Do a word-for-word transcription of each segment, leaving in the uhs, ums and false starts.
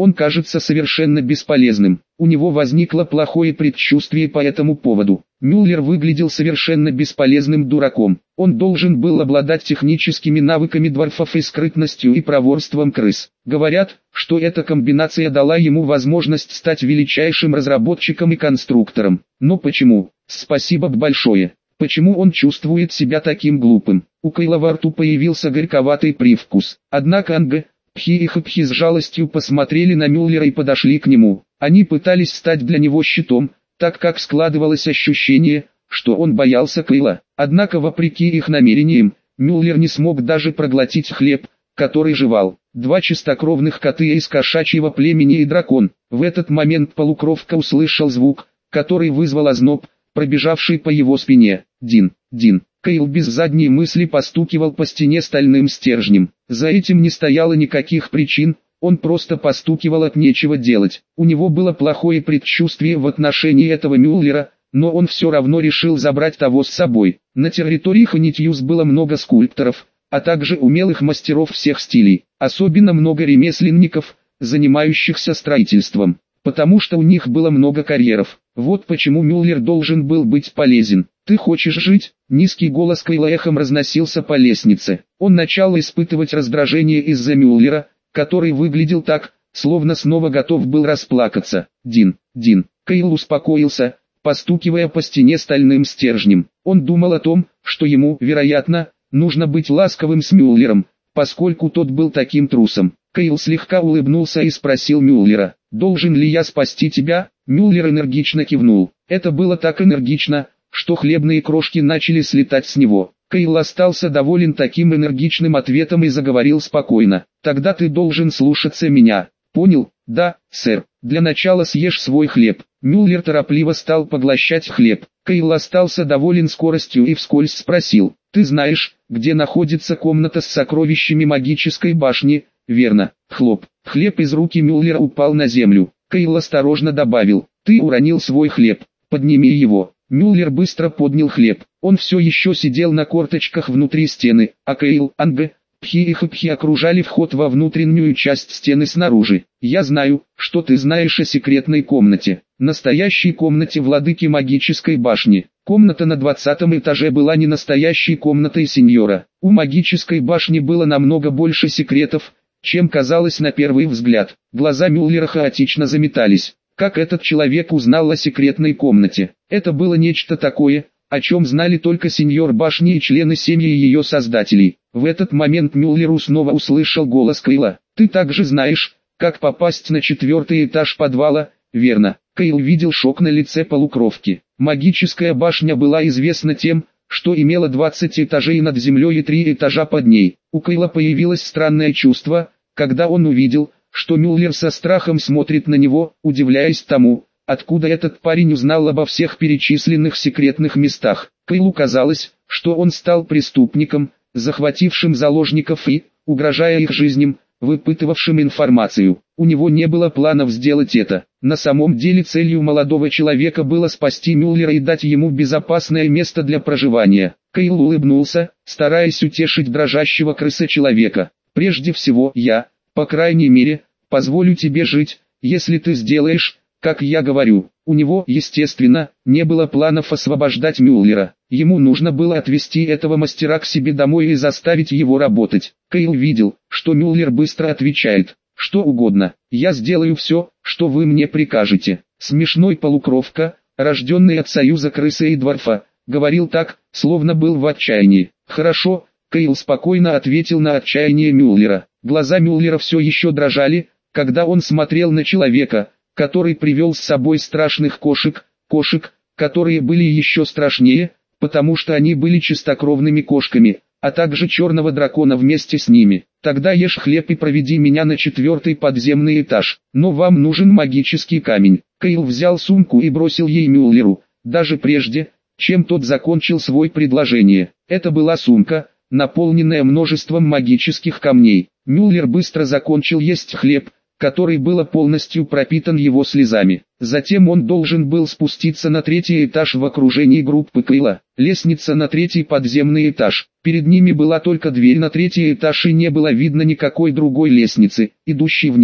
Он кажется совершенно бесполезным. У него возникло плохое предчувствие по этому поводу. Мюллер выглядел совершенно бесполезным дураком. Он должен был обладать техническими навыками дворфов и скрытностью и проворством крыс. Говорят, что эта комбинация дала ему возможность стать величайшим разработчиком и конструктором. Но почему? Спасибо большое. Почему он чувствует себя таким глупым? У Кайла во рту появился горьковатый привкус. Однако Анг, Пхи и Хпхи с жалостью посмотрели на Мюллера и подошли к нему. Они пытались стать для него щитом, так как складывалось ощущение, что он боялся Кайла. Однако вопреки их намерениям, Мюллер не смог даже проглотить хлеб, который жевал. Два чистокровных кота из кошачьего племени и дракон. В этот момент полукровка услышал звук, который вызвал озноб, пробежавший по его спине. Дин, Дин. Кайл без задней мысли постукивал по стене стальным стержнем. За этим не стояло никаких причин, он просто постукивал от нечего делать. У него было плохое предчувствие в отношении этого Мюллера, но он все равно решил забрать того с собой. На территории Ханитьюс было много скульпторов, а также умелых мастеров всех стилей. Особенно много ремесленников, занимающихся строительством, потому что у них было много карьеров. Вот почему Мюллер должен был быть полезен. «Ты хочешь жить?» Низкий голос Кайла эхом разносился по лестнице. Он начал испытывать раздражение из-за Мюллера, который выглядел так, словно снова готов был расплакаться. «Дин, Дин». Кайл успокоился, постукивая по стене стальным стержнем. Он думал о том, что ему, вероятно, нужно быть ласковым с Мюллером, поскольку тот был таким трусом. Кайл слегка улыбнулся и спросил Мюллера: «Должен ли я спасти тебя?» Мюллер энергично кивнул. Это было так энергично, что хлебные крошки начали слетать с него. Кайл остался доволен таким энергичным ответом и заговорил спокойно. «Тогда ты должен слушаться меня. Понял?» «Да, сэр. Для начала съешь свой хлеб». Мюллер торопливо стал поглощать хлеб. Кайл остался доволен скоростью и вскользь спросил: «Ты знаешь, где находится комната с сокровищами магической башни?» «Верно». Хлоп. Хлеб из руки Мюллера упал на землю. Кайл осторожно добавил: «Ты уронил свой хлеб. Подними его». Мюллер быстро поднял хлеб. Он все еще сидел на корточках внутри стены, а Кайл, Анг, Пхи и Хпхи окружали вход во внутреннюю часть стены снаружи. «Я знаю, что ты знаешь о секретной комнате. Настоящей комнате владыки магической башни». Комната на двадцатом этаже была не настоящей комнатой сеньора. У магической башни было намного больше секретов, чем казалось на первый взгляд. Глаза Мюллера хаотично заметались. Как этот человек узнал о секретной комнате? Это было нечто такое, о чем знали только сеньор башни и члены семьи ее создателей. В этот момент Мюллер снова услышал голос Кайла: «Ты также знаешь, как попасть на четвертый этаж подвала, верно?» Кайл видел шок на лице полукровки. Магическая башня была известна тем, что имела двадцать этажей над землей и три этажа под ней. У Кайла появилось странное чувство, когда он увидел, что Мюллер со страхом смотрит на него, удивляясь тому, откуда этот парень узнал обо всех перечисленных секретных местах. Кайлу казалось, что он стал преступником, захватившим заложников и, угрожая их жизням, выпытывавшим информацию. У него не было планов сделать это. На самом деле целью молодого человека было спасти Мюллера и дать ему безопасное место для проживания. Кайл улыбнулся, стараясь утешить дрожащего крыса-человека. «Прежде всего я, по крайней мере, позволю тебе жить, если ты сделаешь, как я говорю». У него, естественно, не было планов освобождать Мюллера. Ему нужно было отвезти этого мастера к себе домой и заставить его работать. Кайл видел, что Мюллер быстро отвечает: «Что угодно, я сделаю все, что вы мне прикажете». Смешной полукровка, рожденный от союза крысы и дворфа, говорил так, словно был в отчаянии. «Хорошо», Кайл спокойно ответил на отчаяние Мюллера. Глаза Мюллера все еще дрожали, когда он смотрел на человека, который привел с собой страшных кошек, кошек, которые были еще страшнее, потому что они были чистокровными кошками, а также черного дракона вместе с ними. «Тогда ешь хлеб и проведи меня на четвертый подземный этаж, но вам нужен магический камень». Кайл взял сумку и бросил ей Мюллеру, даже прежде, чем тот закончил свое предложение. Это была сумка, наполненная множеством магических камней. Мюллер быстро закончил есть хлеб, который был полностью пропитан его слезами. Затем он должен был спуститься на третий этаж в окружении группы Кайла. Лестница на третий подземный этаж. Перед ними была только дверь на третий этаж и не было видно никакой другой лестницы, идущей вниз.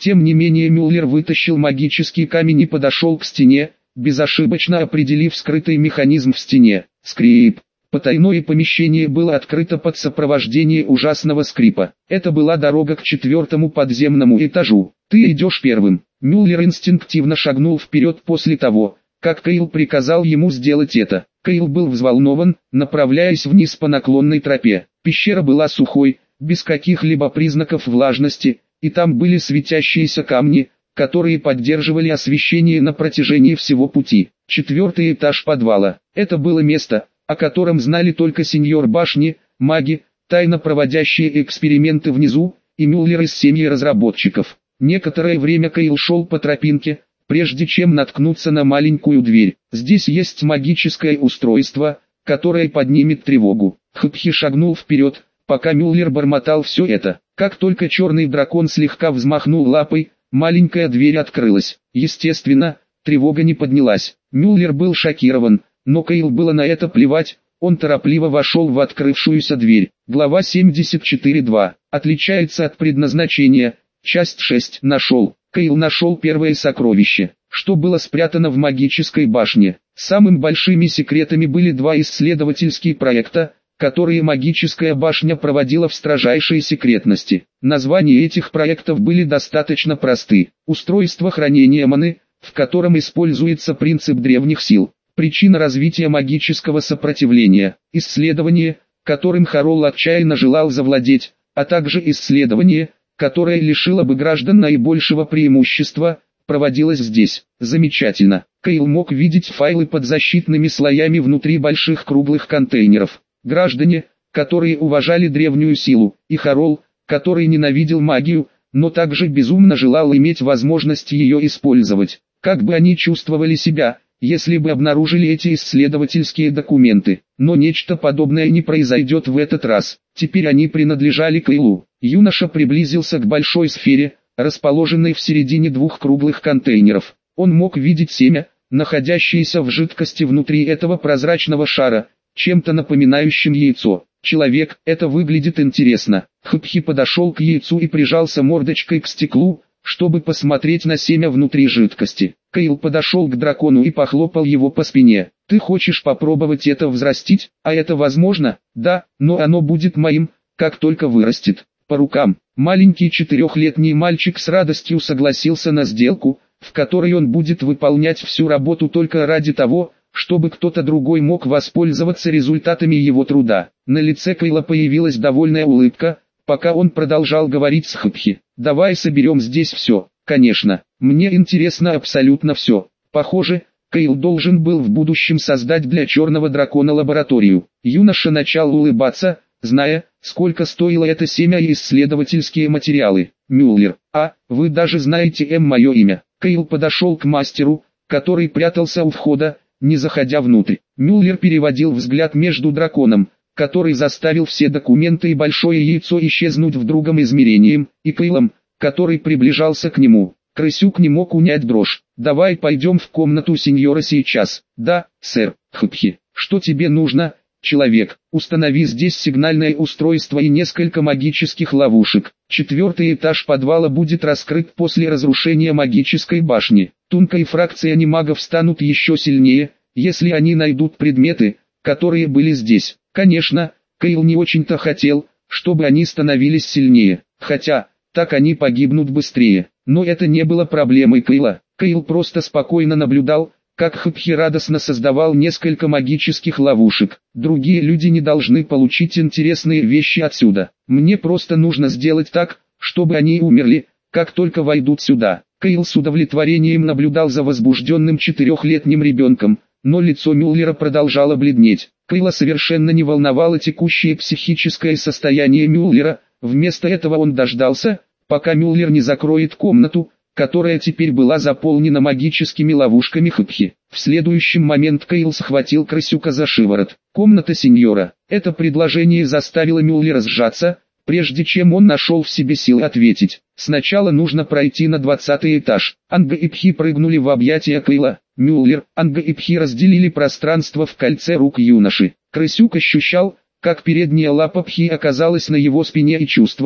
Тем не менее Мюллер вытащил магический камень и подошел к стене, безошибочно определив скрытый механизм в стене. Скрип. Потайное помещение было открыто под сопровождение ужасного скрипа. Это была дорога к четвертому подземному этажу. «Ты идешь первым». Мюллер инстинктивно шагнул вперед после того, как Кейл приказал ему сделать это. Кейл был взволнован, направляясь вниз по наклонной тропе. Пещера была сухой, без каких-либо признаков влажности, и там были светящиеся камни, которые поддерживали освещение на протяжении всего пути. Четвертый этаж подвала. Это было место, о котором знали только сеньор башни, маги, тайно проводящие эксперименты внизу, и Мюллер из семьи разработчиков. Некоторое время Кейл шел по тропинке, прежде чем наткнуться на маленькую дверь. Здесь есть магическое устройство, которое поднимет тревогу. Хпхи шагнул вперед, пока Мюллер бормотал все это. Как только черный дракон слегка взмахнул лапой, маленькая дверь открылась. Естественно, тревога не поднялась. Мюллер был шокирован, но Кейл было на это плевать. Он торопливо вошел в открывшуюся дверь. Глава семьдесят четыре два. Отличается от предназначения. Часть шесть. Нашел. Кейл нашел первое сокровище, что было спрятано в магической башне. Самыми большими секретами были два исследовательских проекта, которые магическая башня проводила в строжайшей секретности. Названия этих проектов были достаточно просты. Устройство хранения маны, в котором используется принцип древних сил. Причина развития магического сопротивления. Исследование, которым Харол отчаянно желал завладеть, а также исследование, которое лишило бы граждан наибольшего преимущества, проводилось здесь. Замечательно. Кейл мог видеть файлы под защитными слоями внутри больших круглых контейнеров. Граждане, которые уважали древнюю силу, и Харол, который ненавидел магию, но также безумно желал иметь возможность ее использовать. Как бы они чувствовали себя, если бы обнаружили эти исследовательские документы. Но нечто подобное не произойдет в этот раз. Теперь они принадлежали Кейлу. Юноша приблизился к большой сфере, расположенной в середине двух круглых контейнеров. Он мог видеть семя, находящееся в жидкости внутри этого прозрачного шара, чем-то напоминающим яйцо. Человек, это выглядит интересно. Хпхи подошел к яйцу и прижался мордочкой к стеклу, чтобы посмотреть на семя внутри жидкости. Кейл подошел к дракону и похлопал его по спине. «Ты хочешь попробовать это взрастить? А это возможно?» «Да, но оно будет моим, как только вырастет». По рукам. Маленький четырехлетний мальчик с радостью согласился на сделку, в которой он будет выполнять всю работу только ради того, чтобы кто-то другой мог воспользоваться результатами его труда. На лице Кейла появилась довольная улыбка, пока он продолжал говорить с Хпхи. «Давай соберем здесь все». «Конечно, мне интересно абсолютно все». Похоже, Кейл должен был в будущем создать для черного дракона лабораторию. Юноша начал улыбаться, зная, сколько стоило это семя и исследовательские материалы. Мюллер, а, вы даже знаете М мое имя. Кейл подошел к мастеру, который прятался у входа, не заходя внутрь. Мюллер переводил взгляд между драконом, который заставил все документы и большое яйцо исчезнуть в другом измерении, и Кейлом, который приближался к нему. Крысюк не мог унять дрожь. «Давай пойдем в комнату сеньора сейчас». «Да, сэр». Хпхи. «Что тебе нужно, человек?» «Установи здесь сигнальное устройство и несколько магических ловушек. Четвертый этаж подвала будет раскрыт после разрушения магической башни. Тунка и фракция анимагов станут еще сильнее, если они найдут предметы, которые были здесь». Конечно, Кейл не очень-то хотел, чтобы они становились сильнее, хотя, так они погибнут быстрее. Но это не было проблемой Кейла. Кейл просто спокойно наблюдал, как Хпхи радостно создавал несколько магических ловушек. Другие люди не должны получить интересные вещи отсюда. Мне просто нужно сделать так, чтобы они умерли, как только войдут сюда. Кейл с удовлетворением наблюдал за возбужденным четырехлетним ребенком, но лицо Мюллера продолжало бледнеть. Кейла совершенно не волновало текущее психическое состояние Мюллера, вместо этого он дождался, пока Мюллер не закроет комнату, которая теперь была заполнена магическими ловушками Хпхи. В следующий момент Кейл схватил крысюка за шиворот. «Комната сеньора». Это предложение заставило Мюллера сжаться, прежде чем он нашел в себе силы ответить. «Сначала нужно пройти на двадцатый этаж». Анга и Пхи прыгнули в объятия Кейла. Мюллер, Анга и Пхи разделили пространство в кольце рук юноши. Крысюк ощущал, как передняя лапа Пхи оказалась на его спине и чувствовал,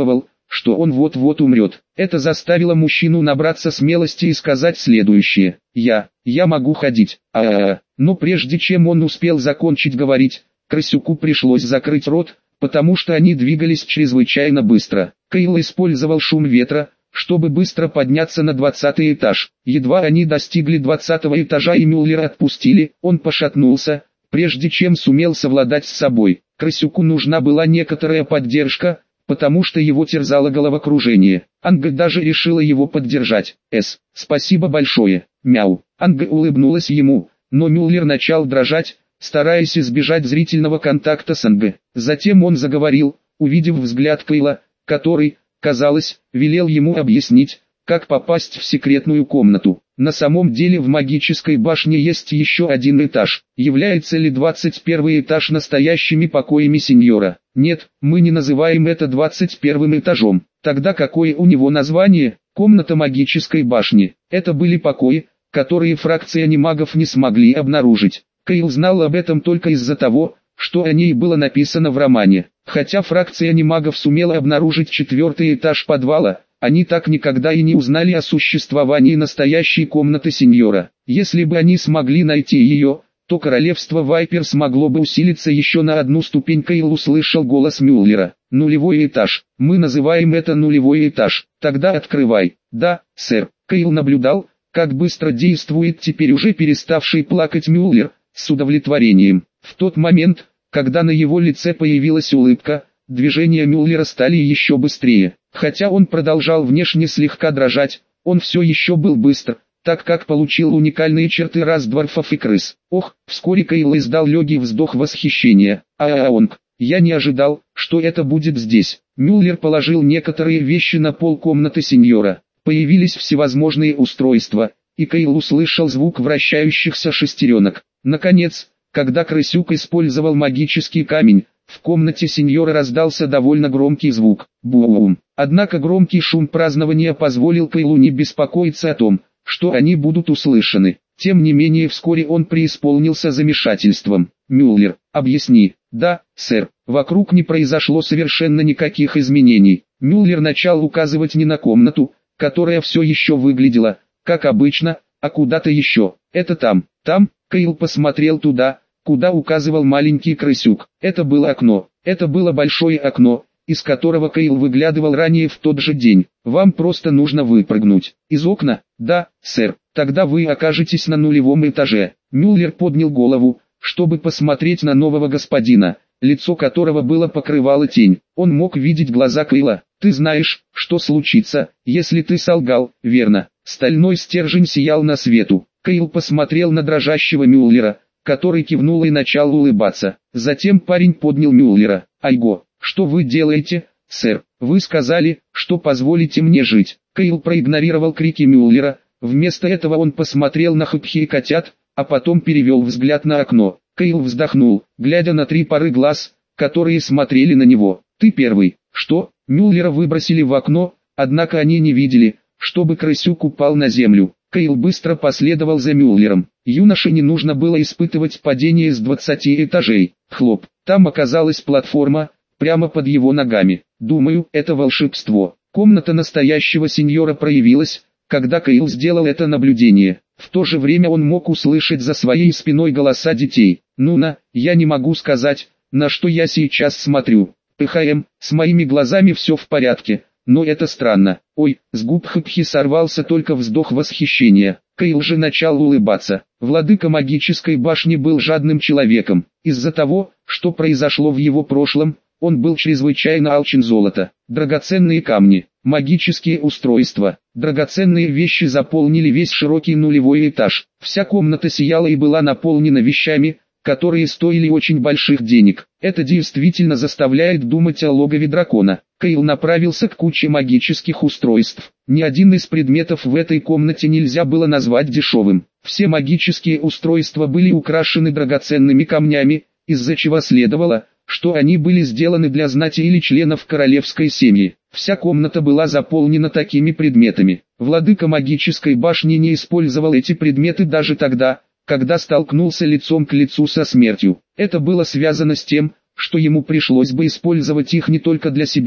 что он вот-вот умрет. Это заставило мужчину набраться смелости и сказать следующее: «Я, я могу ходить». А-а-а. Но прежде чем он успел закончить говорить, крысюку пришлось закрыть рот, потому что они двигались чрезвычайно быстро. Кайл использовал шум ветра, чтобы быстро подняться на двадцатый этаж. Едва они достигли двадцатого этажа и Мюллера отпустили, он пошатнулся, прежде чем сумел совладать с собой. Крысюку нужна была некоторая поддержка, потому что его терзало головокружение. Анга даже решила его поддержать. «С, спасибо большое, мяу». Анга улыбнулась ему, но Мюллер начал дрожать, стараясь избежать зрительного контакта с Анга. Затем он заговорил, увидев взгляд Кайла, который, казалось, велел ему объяснить, как попасть в секретную комнату. На самом деле в магической башне есть еще один этаж. Является ли двадцать первый этаж настоящими покоями сеньора? Нет, мы не называем это двадцать первым этажом. Тогда какое у него название? Комната магической башни. Это были покои, которые фракция анимагов не смогли обнаружить. Кайл знал об этом только из-за того, что о ней было написано в романе. Хотя фракция анимагов сумела обнаружить четвертый этаж подвала, они так никогда и не узнали о существовании настоящей комнаты сеньора. Если бы они смогли найти ее, то королевство Вайпер смогло бы усилиться еще на одну ступень. Кайл услышал голос Мюллера. «Нулевой этаж. Мы называем это нулевой этаж. Тогда открывай». «Да, сэр». Кайл наблюдал, как быстро действует теперь уже переставший плакать Мюллер, с удовлетворением. В тот момент, когда на его лице появилась улыбка, движения Мюллера стали еще быстрее. Хотя он продолжал внешне слегка дрожать, он все еще был быстр, так как получил уникальные черты рас дворфов и крыс. Ох, вскоре Кайл издал легкий вздох восхищения. «А-а-онг, я не ожидал, что это будет здесь». Мюллер положил некоторые вещи на пол комнаты сеньора. Появились всевозможные устройства, и Кайл услышал звук вращающихся шестеренок. Наконец, когда крысюк использовал магический камень, в комнате сеньора раздался довольно громкий звук. Бум. Однако громкий шум празднования позволил Кайлу не беспокоиться о том, что они будут услышаны. Тем не менее вскоре он преисполнился замешательством. «Мюллер, объясни». «Да, сэр». Вокруг не произошло совершенно никаких изменений. Мюллер начал указывать не на комнату, которая все еще выглядела, как обычно, а куда-то еще. «Это там, там». Кайл посмотрел туда, куда указывал маленький крысюк. Это было окно. Это было большое окно, из которого Кайл выглядывал ранее в тот же день. «Вам просто нужно выпрыгнуть». «Из окна?» «Да, сэр». «Тогда вы окажетесь на нулевом этаже». Мюллер поднял голову, чтобы посмотреть на нового господина, лицо которого было покрывало тень. Он мог видеть глаза Кайла. «Ты знаешь, что случится, если ты солгал, верно?» Стальной стержень сиял на свету. Кайл посмотрел на дрожащего Мюллера, который кивнул и начал улыбаться. Затем парень поднял Мюллера. «Айго, что вы делаете, сэр? Вы сказали, что позволите мне жить». Кайл проигнорировал крики Мюллера. Вместо этого он посмотрел на Хэпхи и котят, а потом перевел взгляд на окно. Кайл вздохнул, глядя на три пары глаз, которые смотрели на него. «Ты первый». «Что?» Мюллера выбросили в окно, однако они не видели, чтобы крысюк упал на землю. Кайл быстро последовал за Мюллером. Юноше не нужно было испытывать падение с двадцати этажей. Хлоп, там оказалась платформа, прямо под его ногами. «Думаю, это волшебство». Комната настоящего сеньора проявилась, когда Кайл сделал это наблюдение. В то же время он мог услышать за своей спиной голоса детей. «Ну-на, я не могу сказать, на что я сейчас смотрю. ПХМ, с моими глазами все в порядке, но это странно». «Ой», с губ Хэпхи сорвался только вздох восхищения. Кайл же начал улыбаться. Владыка магической башни был жадным человеком. Из-за того, что произошло в его прошлом, он был чрезвычайно алчен золота. Драгоценные камни, магические устройства, драгоценные вещи заполнили весь широкий нулевой этаж. Вся комната сияла и была наполнена вещами, которые стоили очень больших денег. Это действительно заставляет думать о логове дракона. Кайл направился к куче магических устройств. Ни один из предметов в этой комнате нельзя было назвать дешевым. Все магические устройства были украшены драгоценными камнями, из-за чего следовало, что они были сделаны для знати или членов королевской семьи. Вся комната была заполнена такими предметами. Владыка магической башни не использовал эти предметы даже тогда, когда столкнулся лицом к лицу со смертью. Это было связано с тем, что ему пришлось бы использовать их не только для себя,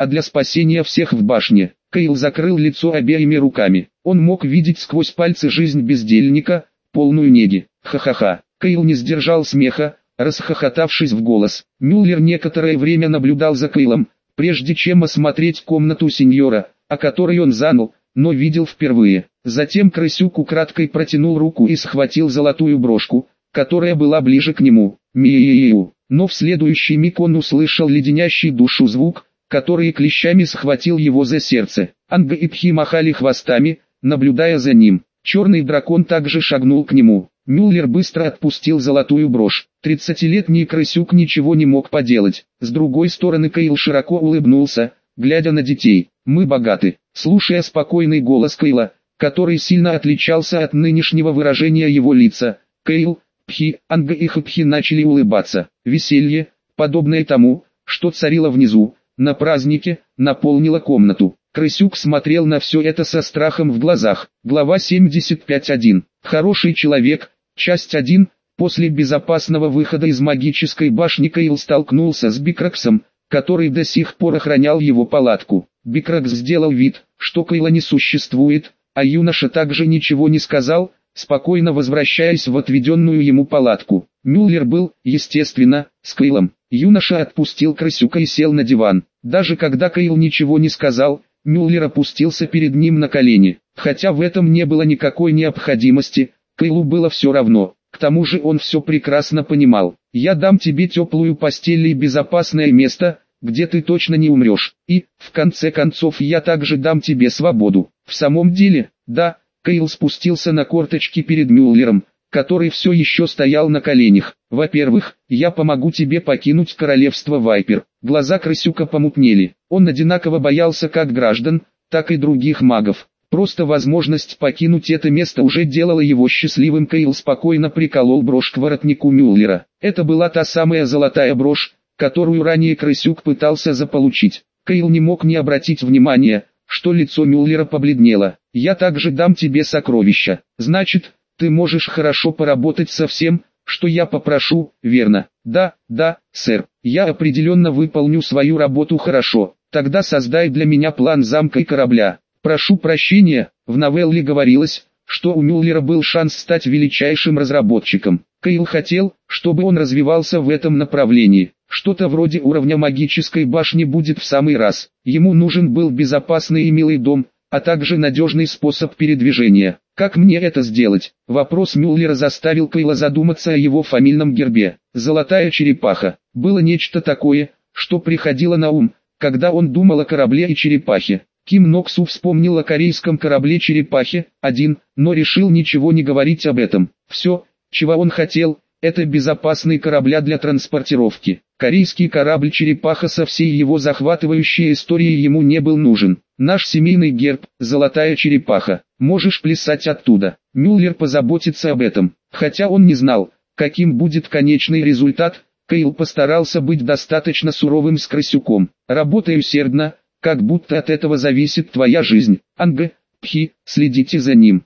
а для спасения всех в башне. Кейл закрыл лицо обеими руками. Он мог видеть сквозь пальцы жизнь бездельника, полную неги. Ха-ха-ха. Кейл не сдержал смеха, расхохотавшись в голос. Мюллер некоторое время наблюдал за Кейлом, прежде чем осмотреть комнату сеньора, о которой он знал, но видел впервые. Затем крысюк украдкой протянул руку и схватил золотую брошку, которая была ближе к нему. Миу. Но в следующий миг он услышал леденящий душу звук, который клещами схватил его за сердце. Анга и Пхи махали хвостами, наблюдая за ним. Черный дракон также шагнул к нему. Мюллер быстро отпустил золотую брошь. Тридцатилетний крысюк ничего не мог поделать. С другой стороны Кейл широко улыбнулся, глядя на детей. «Мы богаты». Слушая спокойный голос Кейла, который сильно отличался от нынешнего выражения его лица, Кейл, Пхи, Анга и Хпхи начали улыбаться. Веселье, подобное тому, что царило внизу, на празднике, наполнило комнату. Крысюк смотрел на все это со страхом в глазах. Глава семьдесят пять точка один. Хороший человек. Часть один. После безопасного выхода из магической башни Кейл столкнулся с Бикраксом, который до сих пор охранял его палатку. Бикракс сделал вид, что Кейла не существует, а юноша также ничего не сказал, спокойно возвращаясь в отведенную ему палатку. Мюллер был, естественно, с Кейлом. Юноша отпустил крысюка и сел на диван. Даже когда Кейл ничего не сказал, Мюллер опустился перед ним на колени. Хотя в этом не было никакой необходимости, Кейлу было все равно. К тому же он все прекрасно понимал. «Я дам тебе теплую постель и безопасное место, где ты точно не умрешь. И, в конце концов, я также дам тебе свободу». В самом деле, да, Кейл спустился на корточки перед Мюллером, который все еще стоял на коленях. «Во-первых, я помогу тебе покинуть королевство Вайпер». Глаза крысюка помутнели. Он одинаково боялся как граждан, так и других магов. Просто возможность покинуть это место уже делала его счастливым. Кейл спокойно приколол брошь к воротнику Мюллера. Это была та самая золотая брошь, которую ранее крысюк пытался заполучить. Кейл не мог не обратить внимания, что лицо Мюллера побледнело. «Я также дам тебе сокровища. Значит, ты можешь хорошо поработать со всем, что я попрошу, верно?» «Да, да, сэр. Я определенно выполню свою работу хорошо. Тогда создай для меня план замка и корабля». Прошу прощения, в новелле говорилось, что у Мюллера был шанс стать величайшим разработчиком. Кейл хотел, чтобы он развивался в этом направлении. Что-то вроде уровня магической башни будет в самый раз. Ему нужен был безопасный и милый дом, а также надежный способ передвижения. Как мне это сделать? Вопрос Мюллера заставил Кейла задуматься о его фамильном гербе. Золотая черепаха. Было нечто такое, что приходило на ум, когда он думал о корабле и черепахе. Ким Ноксу вспомнил о корейском корабле «Черепахе» один, но решил ничего не говорить об этом. Все, чего он хотел, это безопасный корабля для транспортировки. Корейский корабль «Черепаха» со всей его захватывающей историей ему не был нужен. Наш семейный герб – золотая черепаха. Можешь плясать оттуда. Мюллер позаботится об этом. Хотя он не знал, каким будет конечный результат, Кейл постарался быть достаточно суровым с крысюком. Работай усердно, как будто от этого зависит твоя жизнь. Анга, Пхи, следите за ним.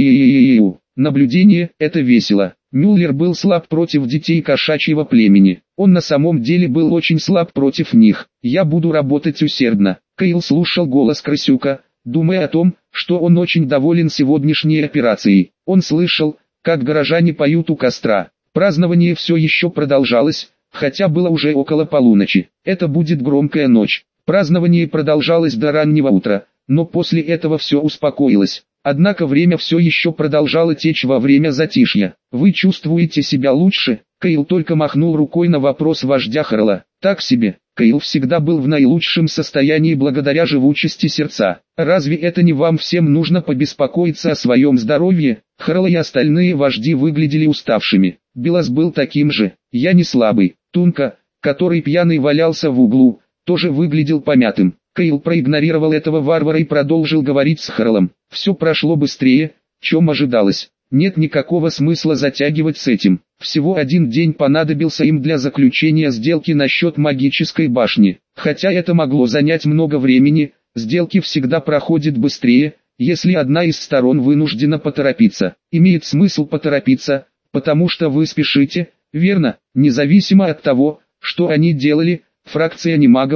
Миу. Наблюдение – это весело. Мюллер был слаб против детей кошачьего племени. Он на самом деле был очень слаб против них. Я буду работать усердно. Кейл слушал голос крысюка, думая о том, что он очень доволен сегодняшней операцией. Он слышал, как горожане поют у костра. Празднование все еще продолжалось, хотя было уже около полуночи. Это будет громкая ночь. Празднование продолжалось до раннего утра, но после этого все успокоилось. Однако время все еще продолжало течь во время затишья. «Вы чувствуете себя лучше?» Кейл только махнул рукой на вопрос вождя Харла. «Так себе». Кейл всегда был в наилучшем состоянии благодаря живучести сердца. «Разве это не вам всем нужно побеспокоиться о своем здоровье?» Харл и остальные вожди выглядели уставшими. Белас был таким же. «Я не слабый». Тунка, который пьяный валялся в углу, тоже выглядел помятым. Кейл проигнорировал этого варвара и продолжил говорить с Харлом. Все прошло быстрее, чем ожидалось. Нет никакого смысла затягивать с этим. Всего один день понадобился им для заключения сделки насчет магической башни. Хотя это могло занять много времени, сделки всегда проходят быстрее, если одна из сторон вынуждена поторопиться. Имеет смысл поторопиться, потому что вы спешите, верно, независимо от того, что они делали. Фракция немагов,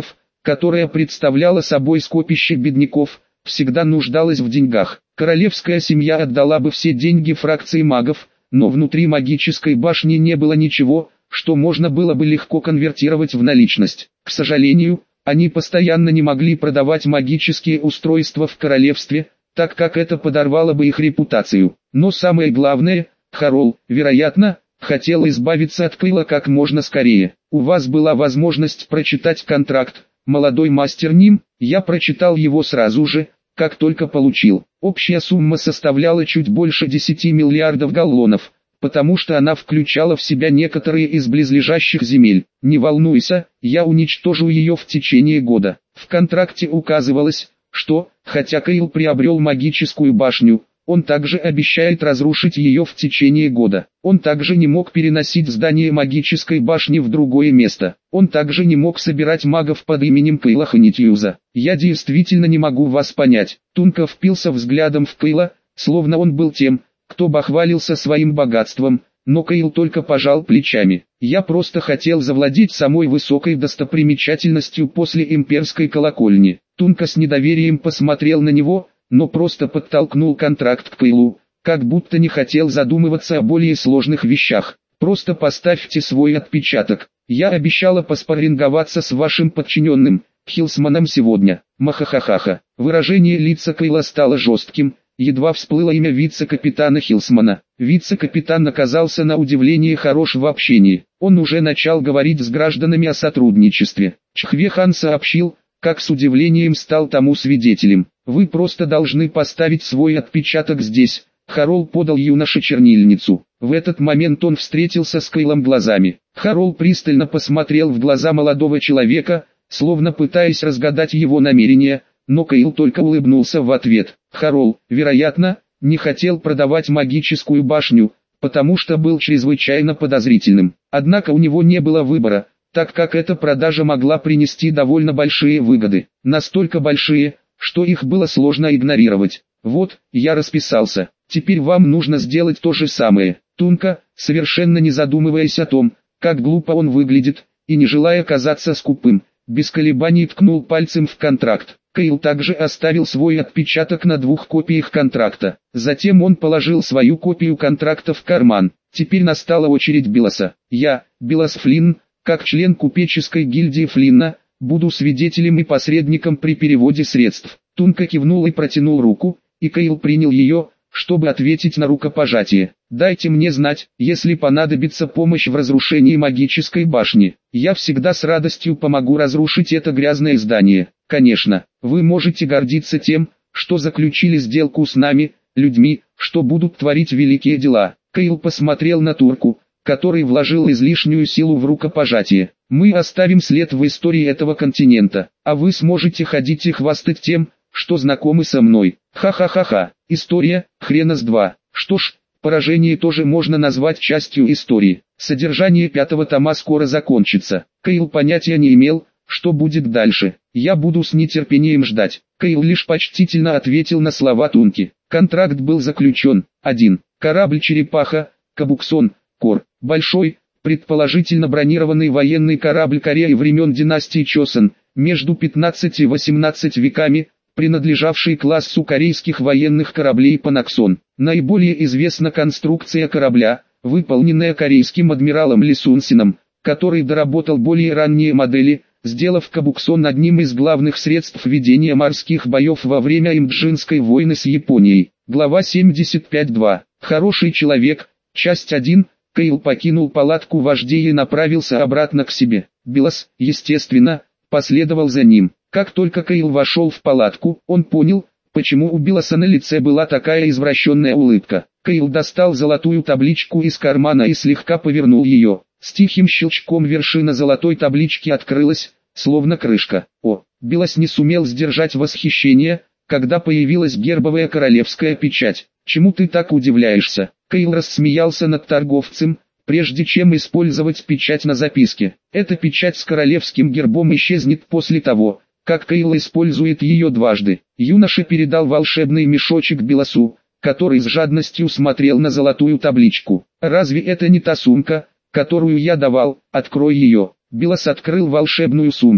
которая представляла собой скопище бедняков, всегда нуждалась в деньгах. Королевская семья отдала бы все деньги фракции магов, но внутри магической башни не было ничего, что можно было бы легко конвертировать в наличность. К сожалению, они постоянно не могли продавать магические устройства в королевстве, так как это подорвало бы их репутацию. Но самое главное, Харол, вероятно, хотел избавиться от Кейла как можно скорее. У вас была возможность прочитать контракт, молодой мастер Ним, я прочитал его сразу же, как только получил. Общая сумма составляла чуть больше десяти миллиардов галлонов, потому что она включала в себя некоторые из близлежащих земель. Не волнуйся, я уничтожу ее в течение года. В контракте указывалось, что, хотя Кейл приобрел магическую башню, он также обещает разрушить ее в течение года. Он также не мог переносить здание магической башни в другое место. Он также не мог собирать магов под именем Кейла Ханитьюза. Я действительно не могу вас понять. Тунка впился взглядом в Кейла, словно он был тем, кто бахвалился своим богатством, но Кейл только пожал плечами. Я просто хотел завладеть самой высокой достопримечательностью после имперской колокольни. Тунка с недоверием посмотрел на него, но просто подтолкнул контракт к Кейлу, как будто не хотел задумываться о более сложных вещах. Просто поставьте свой отпечаток. Я обещала поспарринговаться с вашим подчиненным, Хилсманом сегодня. Махахахаха. Выражение лица Кейла стало жестким, едва всплыло имя вице-капитана Хилсмана. Вице-капитан оказался на удивление хорош в общении. Он уже начал говорить с гражданами о сотрудничестве. Чхве-хан сообщил, как с удивлением стал тому свидетелем. Вы просто должны поставить свой отпечаток здесь. Харол подал юноше чернильницу. В этот момент он встретился с Кейлом глазами. Харол пристально посмотрел в глаза молодого человека, словно пытаясь разгадать его намерения, но Кейл только улыбнулся в ответ. Харол, вероятно, не хотел продавать магическую башню, потому что был чрезвычайно подозрительным. Однако у него не было выбора, так как эта продажа могла принести довольно большие выгоды. Настолько большие, что их было сложно игнорировать. Вот, я расписался. Теперь вам нужно сделать то же самое. Тунка, совершенно не задумываясь о том, как глупо он выглядит, и не желая казаться скупым, без колебаний ткнул пальцем в контракт. Кейл также оставил свой отпечаток на двух копиях контракта. Затем он положил свою копию контракта в карман. Теперь настала очередь Билоса. Я, Билос Флинн, как член купеческой гильдии Флинна, буду свидетелем и посредником при переводе средств. Тунка кивнул и протянул руку, и Кейл принял ее, чтобы ответить на рукопожатие. Дайте мне знать, если понадобится помощь в разрушении магической башни. Я всегда с радостью помогу разрушить это грязное здание. Конечно, вы можете гордиться тем, что заключили сделку с нами, людьми, что будут творить великие дела. Кейл посмотрел на турку, который вложил излишнюю силу в рукопожатие. Мы оставим след в истории этого континента, а вы сможете ходить и хвастать тем, что знакомы со мной. Ха-ха-ха-ха. История, хрена с два. Что ж, поражение тоже можно назвать частью истории. Содержание пятого тома скоро закончится. Кейл понятия не имел, что будет дальше. Я буду с нетерпением ждать. Кейл лишь почтительно ответил на слова Тунки. Контракт был заключен. один. Корабль «Черепаха», Кабуксон, Кор. Большой, предположительно бронированный военный корабль Кореи времен династии Чосон, между пятнадцатым и восемнадцатым веками, принадлежавший классу корейских военных кораблей «Панаксон». Наиболее известна конструкция корабля, выполненная корейским адмиралом Ли Сунсином, который доработал более ранние модели, сделав Кабуксон одним из главных средств ведения морских боев во время Имджинской войны с Японией. Глава семьдесят пять точка два. Хороший человек. Часть один. Кейл покинул палатку вождей и направился обратно к себе. Билос, естественно, последовал за ним. Как только Кейл вошел в палатку, он понял, почему у Билоса на лице была такая извращенная улыбка. Кейл достал золотую табличку из кармана и слегка повернул ее. С тихим щелчком вершина золотой таблички открылась, словно крышка. О, Билос не сумел сдержать восхищение, когда появилась гербовая королевская печать. Чему ты так удивляешься? Кейл рассмеялся над торговцем, прежде чем использовать печать на записке. Эта печать с королевским гербом исчезнет после того, как Кейл использует ее дважды. Юноша передал волшебный мешочек Билосу, который с жадностью смотрел на золотую табличку. «Разве это не та сумка, которую я давал? Открой ее». Билос открыл волшебную сумку,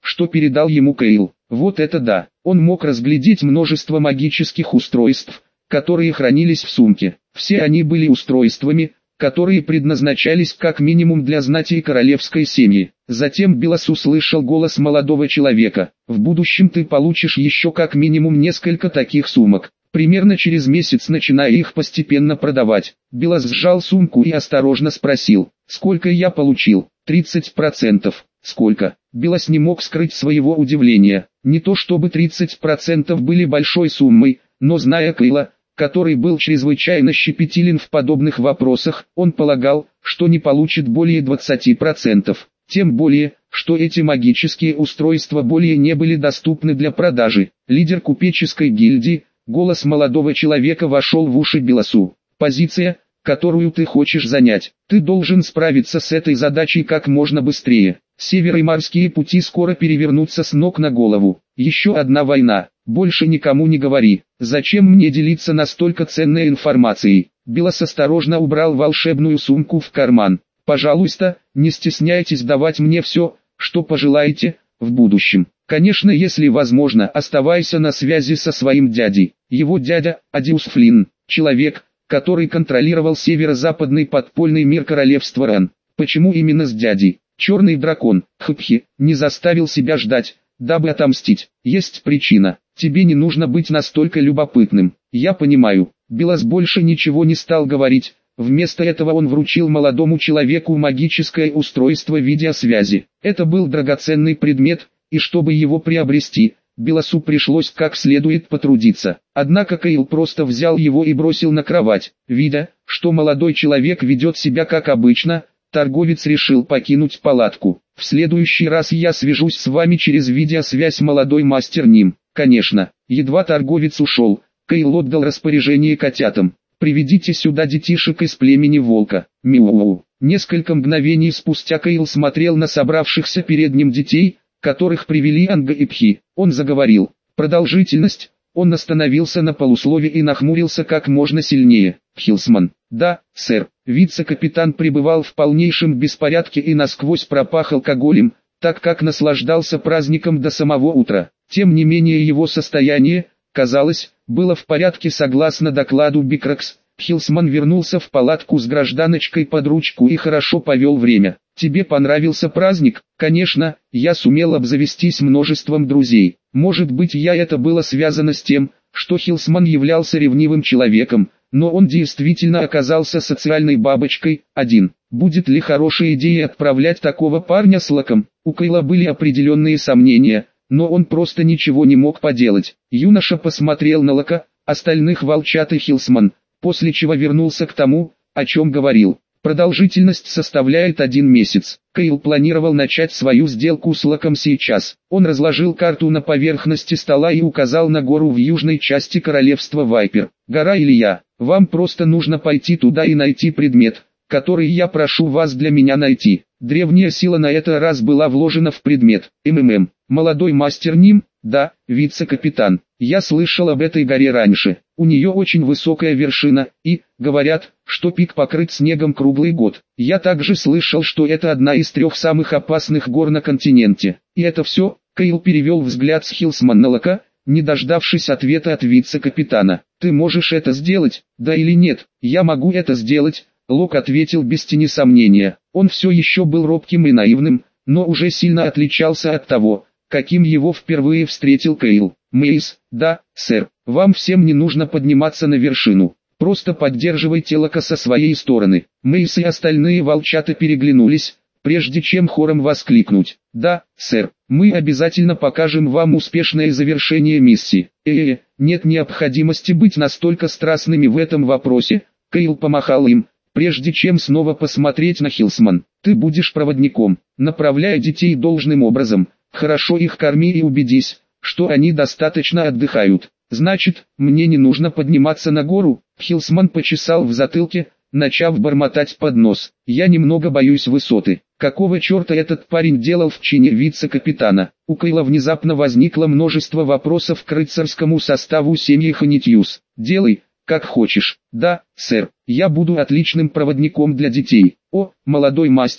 что передал ему Кейл. Вот это да! Он мог разглядеть множество магических устройств, которые хранились в сумке. Все они были устройствами, которые предназначались как минимум для знати и королевской семьи. Затем Белос услышал голос молодого человека. «В будущем ты получишь еще как минимум несколько таких сумок. Примерно через месяц начиная их постепенно продавать». Белос сжал сумку и осторожно спросил: «Сколько я получил?» «тридцать процентов». «Сколько?» Белос не мог скрыть своего удивления. Не то чтобы тридцать процентов были большой суммой, но зная Кейла, который был чрезвычайно щепетилен в подобных вопросах, он полагал, что не получит более двадцати процентов. Тем более, что эти магические устройства более не были доступны для продажи. Лидер купеческой гильдии, голос молодого человека вошел в уши Белосу. «Позиция, которую ты хочешь занять. Ты должен справиться с этой задачей как можно быстрее. Север и морские пути скоро перевернутся с ног на голову. Еще одна война. Больше никому не говори. Зачем мне делиться настолько ценной информацией?» Белос осторожно убрал волшебную сумку в карман. «Пожалуйста, не стесняйтесь давать мне все, что пожелаете, в будущем. Конечно, если возможно, оставайся на связи со своим дядей». Его дядя, Адиус Флинн, человек, который контролировал северо-западный подпольный мир королевства Рен. Почему именно с дядей? Черный дракон, Хпхи, не заставил себя ждать, дабы отомстить. Есть причина. Тебе не нужно быть настолько любопытным. Я понимаю. Белос больше ничего не стал говорить. Вместо этого он вручил молодому человеку магическое устройство видеосвязи. Это был драгоценный предмет, и чтобы его приобрести, Белосу пришлось как следует потрудиться. Однако Кейл просто взял его и бросил на кровать. Видя, что молодой человек ведет себя как обычно, торговец решил покинуть палатку. «В следующий раз я свяжусь с вами через видеосвязь, молодой мастер Ним». «Конечно». Едва торговец ушел, Кейл отдал распоряжение котятам. «Приведите сюда детишек из племени волка». Мяу. Несколько мгновений спустя Кейл смотрел на собравшихся перед ним детей, которых привели Анга и Пхи. Он заговорил. Продолжительность. Он остановился на полуслове и нахмурился как можно сильнее. «Хилсман». «Да, сэр». Вице-капитан пребывал в полнейшем беспорядке и насквозь пропах алкоголем, так как наслаждался праздником до самого утра. Тем не менее его состояние, казалось, было в порядке согласно докладу Бикракс. Хилсман вернулся в палатку с гражданочкой под ручку и хорошо повел время. «Тебе понравился праздник?» «Конечно, я сумел обзавестись множеством друзей. Может быть, я это было связано с тем, что Хилсман являлся ревнивым человеком, но он действительно оказался социальной бабочкой. Один. Будет ли хорошей идеей отправлять такого парня с Локом?» У Кейла были определенные сомнения, но он просто ничего не мог поделать. Юноша посмотрел на Лока, остальных волчат и Хилсман, после чего вернулся к тому, о чем говорил. Продолжительность составляет один месяц. Кейл планировал начать свою сделку с Локом сейчас. Он разложил карту на поверхности стола и указал на гору в южной части королевства Вайпер. «Гора Илья, вам просто нужно пойти туда и найти предмет, который я прошу вас для меня найти». Древняя сила на этот раз была вложена в предмет. МММ. Молодой мастер Ним? Да, вице-капитан. Я слышал об этой горе раньше. У нее очень высокая вершина, и, говорят, что пик покрыт снегом круглый год. Я также слышал, что это одна из трех самых опасных гор на континенте. И это все? Кейл перевел взгляд с Хилсман на Лока, не дождавшись ответа от вице-капитана. «Ты можешь это сделать, да или нет?» «Я могу это сделать», Лок ответил без тени сомнения. Он все еще был робким и наивным, но уже сильно отличался от того, каким его впервые встретил Кейл. «Мейс, да, сэр, вам всем не нужно подниматься на вершину. Просто поддерживайте Лока со своей стороны». Мейс и остальные волчата переглянулись, прежде чем хором воскликнуть: «Да, сэр, мы обязательно покажем вам успешное завершение миссии». «Э-э, нет необходимости быть настолько страстными в этом вопросе», Кейл помахал им, прежде чем снова посмотреть на Хилсман. «Ты будешь проводником, направляя детей должным образом, хорошо их корми и убедись, что они достаточно отдыхают. Значит, мне не нужно подниматься на гору». Хилсман почесал в затылке, начав бормотать под нос. «Я немного боюсь высоты». Какого черта этот парень делал в чине вице-капитана? У Кейла внезапно возникло множество вопросов к рыцарскому составу семьи Ханитьюс. «Делай, как хочешь». «Да, сэр, я буду отличным проводником для детей». «О, молодой мастер,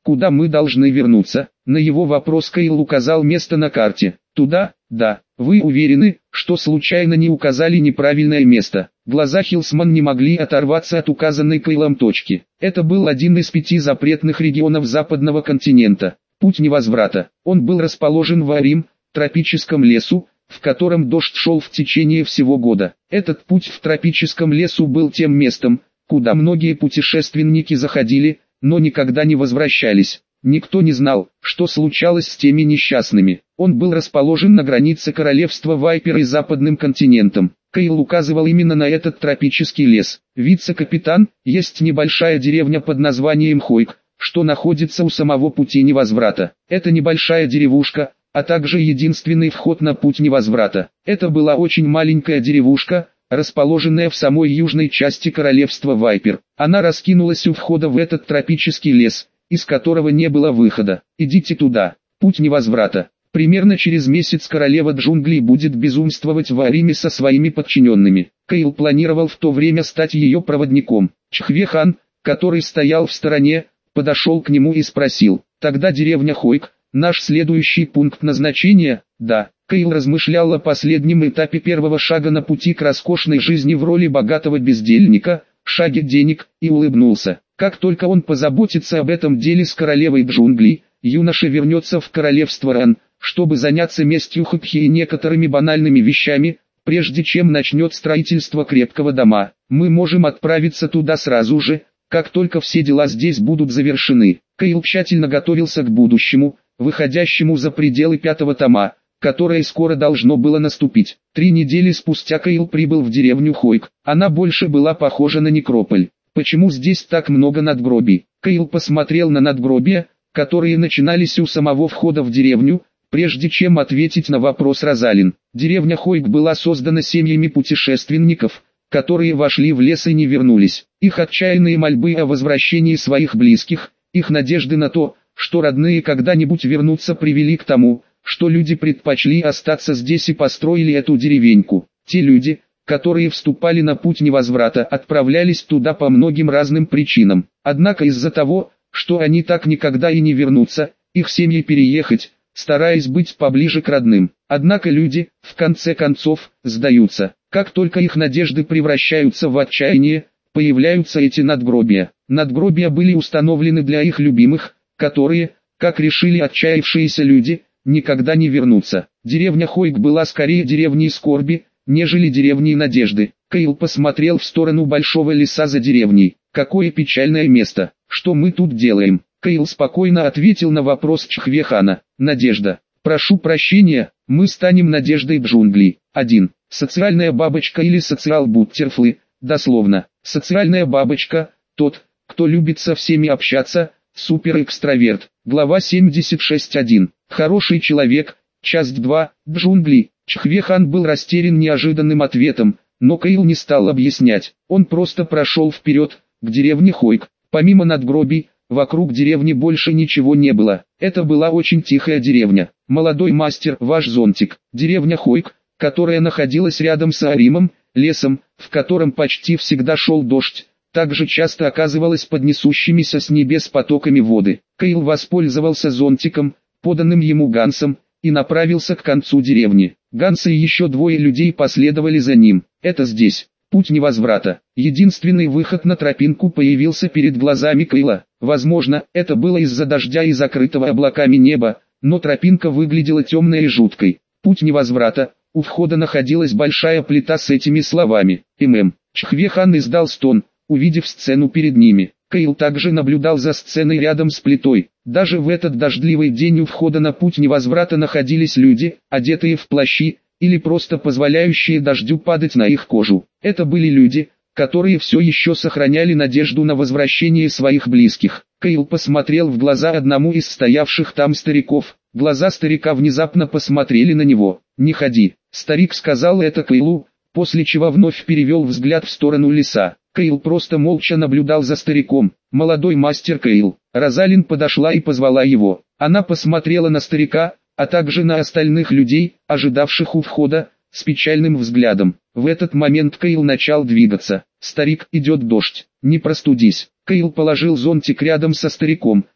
Куда мы должны вернуться? На его вопрос Кейл указал место на карте. Туда? Да. Вы уверены, что случайно не указали неправильное место? Глаза Хилсман не могли оторваться от указанной Кейлом точки. Это был один из пяти запретных регионов западного континента. Путь невозврата. Он был расположен в Арим, тропическом лесу, в котором дождь шел в течение всего года. Этот путь в тропическом лесу был тем местом, куда многие путешественники заходили, но никогда не возвращались. Никто не знал, что случалось с теми несчастными. Он был расположен на границе королевства Вайпер и западным континентом. Кейл указывал именно на этот тропический лес. Вице-капитан, есть небольшая деревня под названием Хойк, что находится у самого пути невозврата. Это небольшая деревушка, а также единственный вход на путь невозврата. Это была очень маленькая деревушка, расположенная в самой южной части королевства Вайпер. Она раскинулась у входа в этот тропический лес, из которого не было выхода. Идите туда. Путь невозврата. Примерно через месяц королева джунглей будет безумствовать в Ариме со своими подчиненными. Кейл планировал в то время стать ее проводником. Чхве-хан, который стоял в стороне, подошел к нему и спросил: «Тогда деревня Хойк, наш следующий пункт назначения?» «Да». Кейл размышлял о последнем этапе первого шага на пути к роскошной жизни в роли богатого бездельника, шаге денег, и улыбнулся. Как только он позаботится об этом деле с королевой джунглей, юноша вернется в королевство Ран, чтобы заняться местью Хопхи и некоторыми банальными вещами, прежде чем начнет строительство крепкого дома. Мы можем отправиться туда сразу же, как только все дела здесь будут завершены. Кейл тщательно готовился к будущему, выходящему за пределы пятого тома, которое скоро должно было наступить. Три недели спустя Кейл прибыл в деревню Хойк. Она больше была похожа на некрополь. Почему здесь так много надгробий? Кейл посмотрел на надгробия, которые начинались у самого входа в деревню, прежде чем ответить на вопрос Розалин. Деревня Хойк была создана семьями путешественников, которые вошли в лес и не вернулись. Их отчаянные мольбы о возвращении своих близких, их надежды на то, что родные когда-нибудь вернутся, привели к тому, что люди предпочли остаться здесь и построили эту деревеньку. Те люди, которые вступали на путь невозврата, отправлялись туда по многим разным причинам. Однако из-за того, что они так никогда и не вернутся, их семьи переехать, стараясь быть поближе к родным. Однако люди, в конце концов, сдаются. Как только их надежды превращаются в отчаяние, появляются эти надгробия. Надгробия были установлены для их любимых, которые, как решили отчаявшиеся люди, никогда не вернутся. Деревня Хойк была скорее деревней скорби, нежели деревней надежды. Кейл посмотрел в сторону большого леса за деревней. Какое печальное место. Что мы тут делаем? Кейл спокойно ответил на вопрос Чхве-хана. Надежда. Прошу прощения, мы станем надеждой джунглей. один. Социальная бабочка или социал-буттерфлы, дословно. Социальная бабочка, тот, кто любит со всеми общаться, супер-экстраверт. Глава семьдесят шесть точка один. Хороший человек, часть два, джунгли. Чхве-хан был растерян неожиданным ответом, но Кейл не стал объяснять. Он просто прошел вперед, к деревне Хойк. Помимо надгробий, вокруг деревни больше ничего не было. Это была очень тихая деревня. Молодой мастер, ваш зонтик. Деревня Хойк, которая находилась рядом с Аримом, лесом, в котором почти всегда шел дождь, также часто оказывалась под несущимися с небес потоками воды. Кейл воспользовался зонтиком, поданным ему Гансом, и направился к концу деревни. Ганс и еще двое людей последовали за ним. Это здесь. Путь невозврата. Единственный выход на тропинку появился перед глазами Кейла. Возможно, это было из-за дождя и закрытого облаками неба, но тропинка выглядела темной и жуткой. Путь невозврата. У входа находилась большая плита с этими словами. «ММ». Чхве-хан издал стон, увидев сцену перед ними. Кейл также наблюдал за сценой рядом с плитой. Даже в этот дождливый день у входа на путь невозврата находились люди, одетые в плащи, или просто позволяющие дождю падать на их кожу. Это были люди, которые все еще сохраняли надежду на возвращение своих близких. Кейл посмотрел в глаза одному из стоявших там стариков. Глаза старика внезапно посмотрели на него. «Не ходи». Старик сказал это Кейлу, после чего вновь перевел взгляд в сторону леса. Кейл просто молча наблюдал за стариком. «Молодой мастер Кейл». Розалин подошла и позвала его. Она посмотрела на старика, а также на остальных людей, ожидавших у входа, с печальным взглядом. В этот момент Кейл начал двигаться. «Старик, идет дождь, не простудись». Кейл положил зонтик рядом со стариком,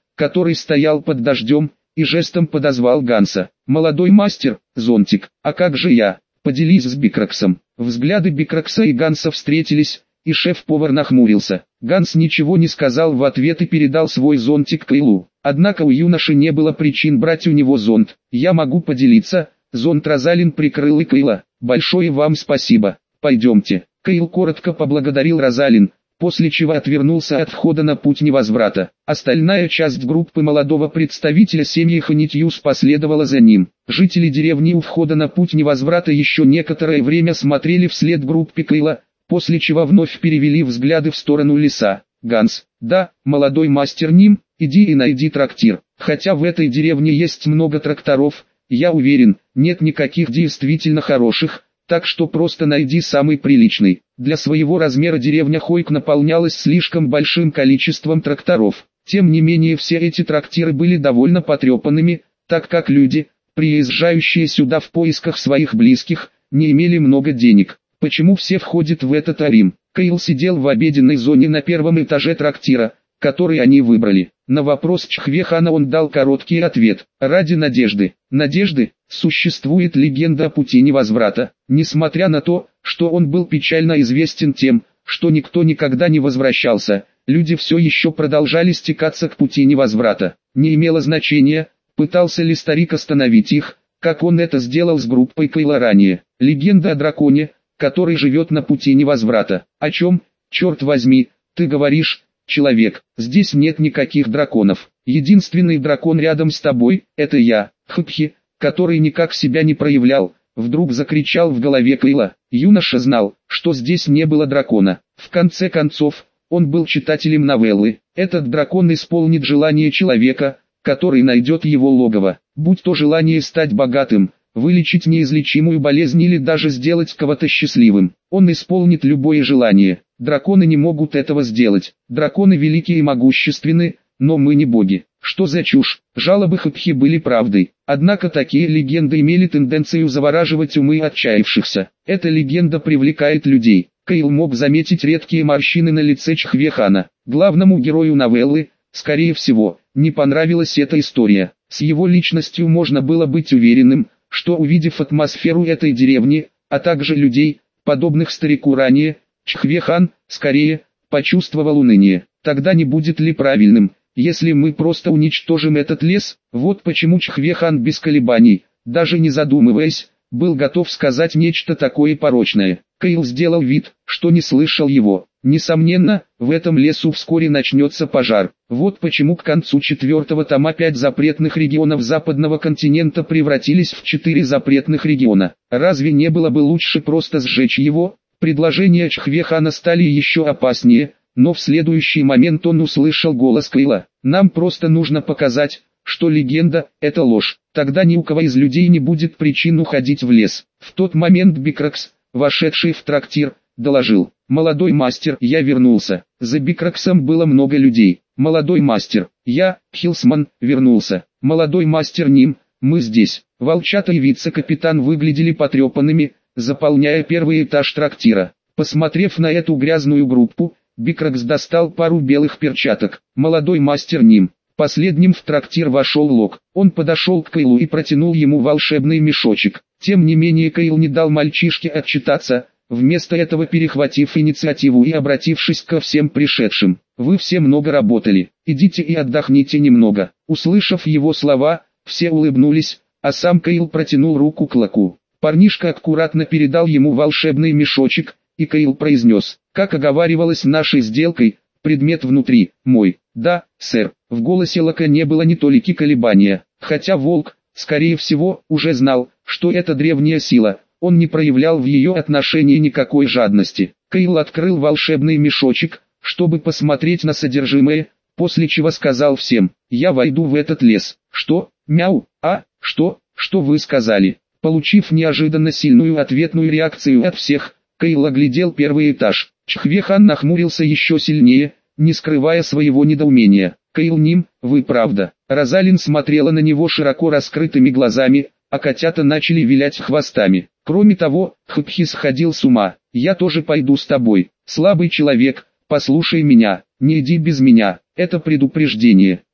который стоял под дождем, и жестом подозвал Ганса. «Молодой мастер, зонтик, а как же я? Поделись с Бикраксом». Взгляды Бикракса и Ганса встретились, и шеф-повар нахмурился. Ганс ничего не сказал в ответ и передал свой зонтик Кайлу. Однако у юноши не было причин брать у него зонт. «Я могу поделиться». Зонт Розалин прикрыл и Кайла. «Большое вам спасибо. Пойдемте». Кайл коротко поблагодарил Розалин, после чего отвернулся от входа на путь невозврата. Остальная часть группы молодого представителя семьи Ханитьюс последовала за ним. Жители деревни у входа на путь невозврата еще некоторое время смотрели вслед группе Кайла, после чего вновь перевели взгляды в сторону леса. «Ганс, да, молодой мастер Ним, иди и найди трактир. Хотя в этой деревне есть много тракторов, я уверен, нет никаких действительно хороших, так что просто найди самый приличный». Для своего размера деревня Хойк наполнялась слишком большим количеством тракторов. Тем не менее все эти трактиры были довольно потрепанными, так как люди, приезжающие сюда в поисках своих близких, не имели много денег. Почему все входят в этот арим? Кайл сидел в обеденной зоне на первом этаже трактира, который они выбрали. На вопрос Чхвехана он дал короткий ответ. Ради надежды. Надежды? Существует легенда о пути невозврата. Несмотря на то, что он был печально известен тем, что никто никогда не возвращался, люди все еще продолжали стекаться к пути невозврата. Не имело значения, пытался ли старик остановить их, как он это сделал с группой Кайла ранее. Легенда о драконе, который живет на пути невозврата. О чем, черт возьми, ты говоришь, человек? Здесь нет никаких драконов. Единственный дракон рядом с тобой – это я, Хпхи, который никак себя не проявлял. Вдруг закричал в голове Кайла. Юноша знал, что здесь не было дракона. В конце концов, он был читателем новеллы. Этот дракон исполнит желание человека, который найдет его логово. Будь то желание стать богатым, вылечить неизлечимую болезнь или даже сделать кого-то счастливым. Он исполнит любое желание. Драконы не могут этого сделать. Драконы великие и могущественны, но мы не боги. Что за чушь? Жалобы Хпхи были правдой. Однако такие легенды имели тенденцию завораживать умы отчаявшихся. Эта легенда привлекает людей. Кайл мог заметить редкие морщины на лице Чхвехана. Главному герою новеллы, скорее всего, не понравилась эта история. С его личностью можно было быть уверенным, что увидев атмосферу этой деревни, а также людей, подобных старику ранее, Чхвехан, скорее, почувствовал уныние. Тогда не будет ли правильным, если мы просто уничтожим этот лес? Вот почему Чхвехан без колебаний, даже не задумываясь, был готов сказать нечто такое порочное. Кайл сделал вид, что не слышал его. Несомненно, в этом лесу вскоре начнется пожар. Вот почему к концу четвертого тома пять запретных регионов западного континента превратились в четыре запретных региона. Разве не было бы лучше просто сжечь его? Предложения Чхвехана стали еще опаснее, но в следующий момент он услышал голос Кайла. «Нам просто нужно показать, что легенда – это ложь. Тогда ни у кого из людей не будет причин уходить в лес». В тот момент Бикракс, вошедший в трактир, доложил: «Молодой мастер, я вернулся». За Бикраксом было много людей. «Молодой мастер, я, Хилсман, вернулся». «Молодой мастер Ним, мы здесь». Волчата и вице-капитан выглядели потрепанными, заполняя первый этаж трактира. Посмотрев на эту грязную группу, Бикракс достал пару белых перчаток. «Молодой мастер Ним». Последним в трактир вошел Лок. Он подошел к Кайлу и протянул ему волшебный мешочек. Тем не менее Кайл не дал мальчишке отчитаться, вместо этого перехватив инициативу и обратившись ко всем пришедшим. «Вы все много работали, идите и отдохните немного». Услышав его слова, все улыбнулись, а сам Кайл протянул руку к Локу. Парнишка аккуратно передал ему волшебный мешочек, и Кайл произнес: «Как оговаривалось нашей сделкой, предмет внутри, мой». «Да, сэр». В голосе Лока не было ни толики колебания. Хотя волк, скорее всего, уже знал, что это древняя сила, он не проявлял в ее отношении никакой жадности. Кайл открыл волшебный мешочек, чтобы посмотреть на содержимое, после чего сказал всем: «Я войду в этот лес». «Что? Мяу? А? Что? Что вы сказали?» Получив неожиданно сильную ответную реакцию от всех, Кайл оглядел первый этаж. Чхвехан нахмурился еще сильнее, не скрывая своего недоумения. «Кайл Ним, вы правда». Розалин смотрела на него широко раскрытыми глазами, а котята начали вилять хвостами. «Кроме того, Хпхи сходил с ума. Я тоже пойду с тобой. Слабый человек, послушай меня, не иди без меня». Это предупреждение.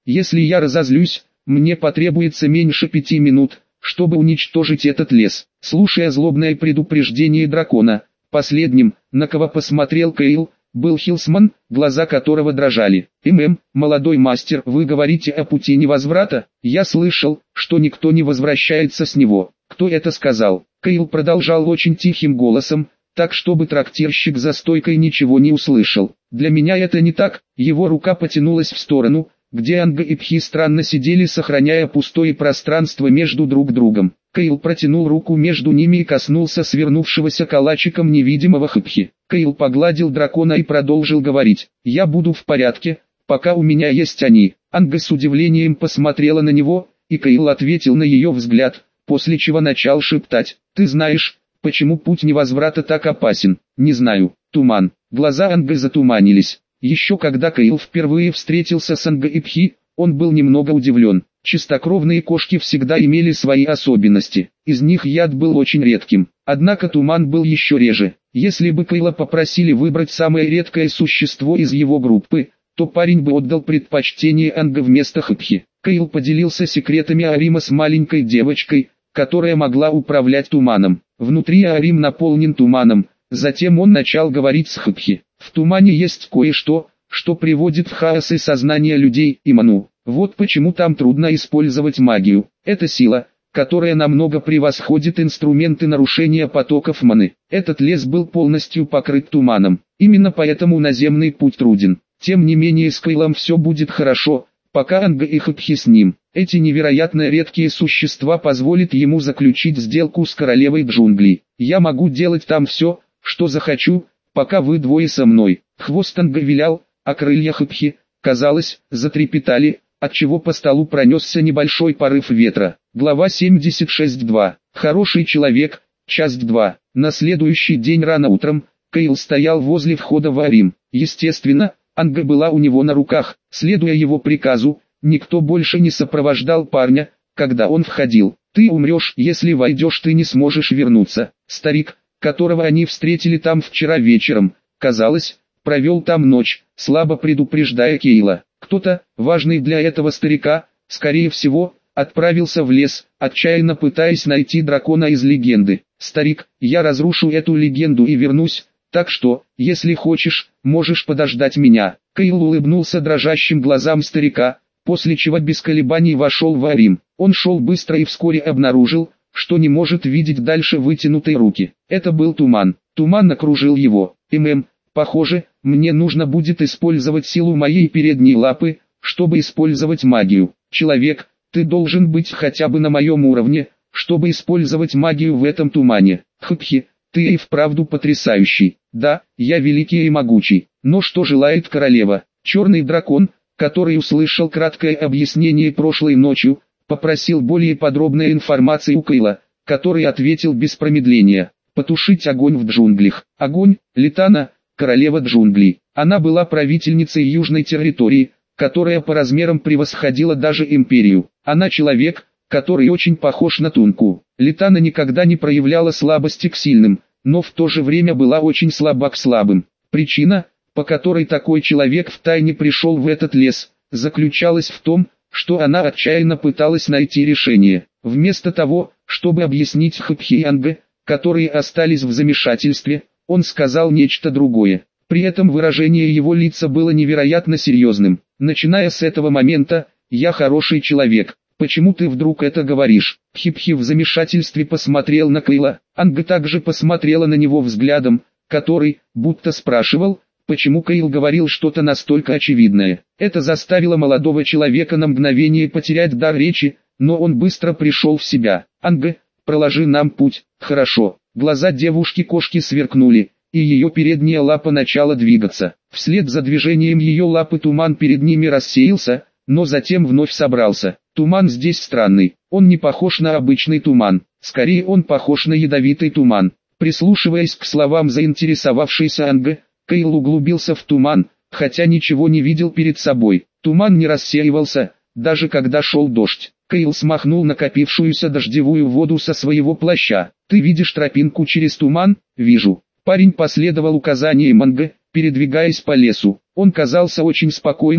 Если я разозлюсь, мне потребуется меньше пяти минут, чтобы уничтожить этот лес. Слушая злобное предупреждение дракона, последним, на кого посмотрел Кейл, был Хилсман, глаза которого дрожали. «ММ, молодой мастер, вы говорите о пути невозврата? Я слышал, что никто не возвращается с него. Кто это сказал?» Кейл продолжал очень тихим голосом, так чтобы трактирщик за стойкой ничего не услышал. «Для меня это не так». Его рука потянулась в сторону, где Анга и Пхи странно сидели, сохраняя пустое пространство между друг другом. Кейл протянул руку между ними и коснулся свернувшегося калачиком невидимого Хпхи. Кейл погладил дракона и продолжил говорить: «Я буду в порядке, пока у меня есть они». Анга с удивлением посмотрела на него, и Кейл ответил на ее взгляд, после чего начал шептать: «Ты знаешь, почему путь невозврата так опасен?» «Не знаю». Туман. Глаза Анга затуманились. Еще когда Кейл впервые встретился с Анга и Пхи, он был немного удивлен. Чистокровные кошки всегда имели свои особенности. Из них яд был очень редким. Однако туман был еще реже. Если бы Кейла попросили выбрать самое редкое существо из его группы, то парень бы отдал предпочтение Анга вместо Хпхи. Кейл поделился секретами Арима с маленькой девочкой, которая могла управлять туманом. Внутри Арим наполнен туманом. Затем он начал говорить с Хпхи. В тумане есть кое-что, что приводит в хаос и сознание людей и ману. Вот почему там трудно использовать магию. Это сила, которая намного превосходит инструменты нарушения потоков маны. Этот лес был полностью покрыт туманом. Именно поэтому наземный путь труден. Тем не менее с Кейлом все будет хорошо, пока Анга и Хпхи с ним. Эти невероятно редкие существа позволят ему заключить сделку с королевой джунглей. Я могу делать там все, что захочу, пока вы двое со мной. Хвост Анга вилял, а крылья Хпхи, казалось, затрепетали, отчего по столу пронесся небольшой порыв ветра. Глава семьдесят шесть точка два. Хороший человек, часть два. На следующий день рано утром, Кейл стоял возле входа в Арим. Естественно, Анга была у него на руках. Следуя его приказу, никто больше не сопровождал парня, когда он входил. «Ты умрешь, если войдешь, ты не сможешь вернуться». Старик, которого они встретили там вчера вечером, казалось, провел там ночь, слабо предупреждая Кейла. Кто-то, важный для этого старика, скорее всего, отправился в лес, отчаянно пытаясь найти дракона из легенды. «Старик, я разрушу эту легенду и вернусь, так что, если хочешь, можешь подождать меня». Кейл улыбнулся дрожащим глазам старика, после чего без колебаний вошел в Арим. Он шел быстро и вскоре обнаружил, что не может видеть дальше вытянутой руки. Это был туман. Туман окружил его. «ММ, похоже, мне нужно будет использовать силу моей передней лапы, чтобы использовать магию. Человек, ты должен быть хотя бы на моем уровне, чтобы использовать магию в этом тумане. Хпхи, ты и вправду потрясающий. Да, я великий и могучий. Но что желает королева?» Черный дракон, который услышал краткое объяснение прошлой ночью, попросил более подробной информации у Кейла, который ответил без промедления: «Потушить огонь в джунглях». Огонь, Литана, королева джунглей. Она была правительницей южной территории, которая по размерам превосходила даже империю. Она человек, который очень похож на Тунку. Литана никогда не проявляла слабости к сильным, но в то же время была очень слаба к слабым. Причина, по которой такой человек втайне пришел в этот лес, заключалась в том, что она отчаянно пыталась найти решение. Вместо того, чтобы объяснить Хпхи и Анга, которые остались в замешательстве, он сказал нечто другое. При этом выражение его лица было невероятно серьезным. «Начиная с этого момента, я хороший человек. Почему ты вдруг это говоришь?» Хпхи в замешательстве посмотрел на Кейла. Анга также посмотрела на него взглядом, который, будто спрашивал, почему Кейл говорил что-то настолько очевидное. Это заставило молодого человека на мгновение потерять дар речи, но он быстро пришел в себя. «Анга, проложи нам путь». «Хорошо». Глаза девушки-кошки сверкнули, и ее передняя лапа начала двигаться. Вслед за движением ее лапы туман перед ними рассеялся, но затем вновь собрался. Туман здесь странный, он не похож на обычный туман, скорее он похож на ядовитый туман. Прислушиваясь к словам заинтересовавшейся Анга, Кейл углубился в туман, хотя ничего не видел перед собой. Туман не рассеивался, даже когда шел дождь. Кейл смахнул накопившуюся дождевую воду со своего плаща. «Ты видишь тропинку через туман?» «Вижу». Парень последовал указаниям Анга, передвигаясь по лесу. Он казался очень спокойным,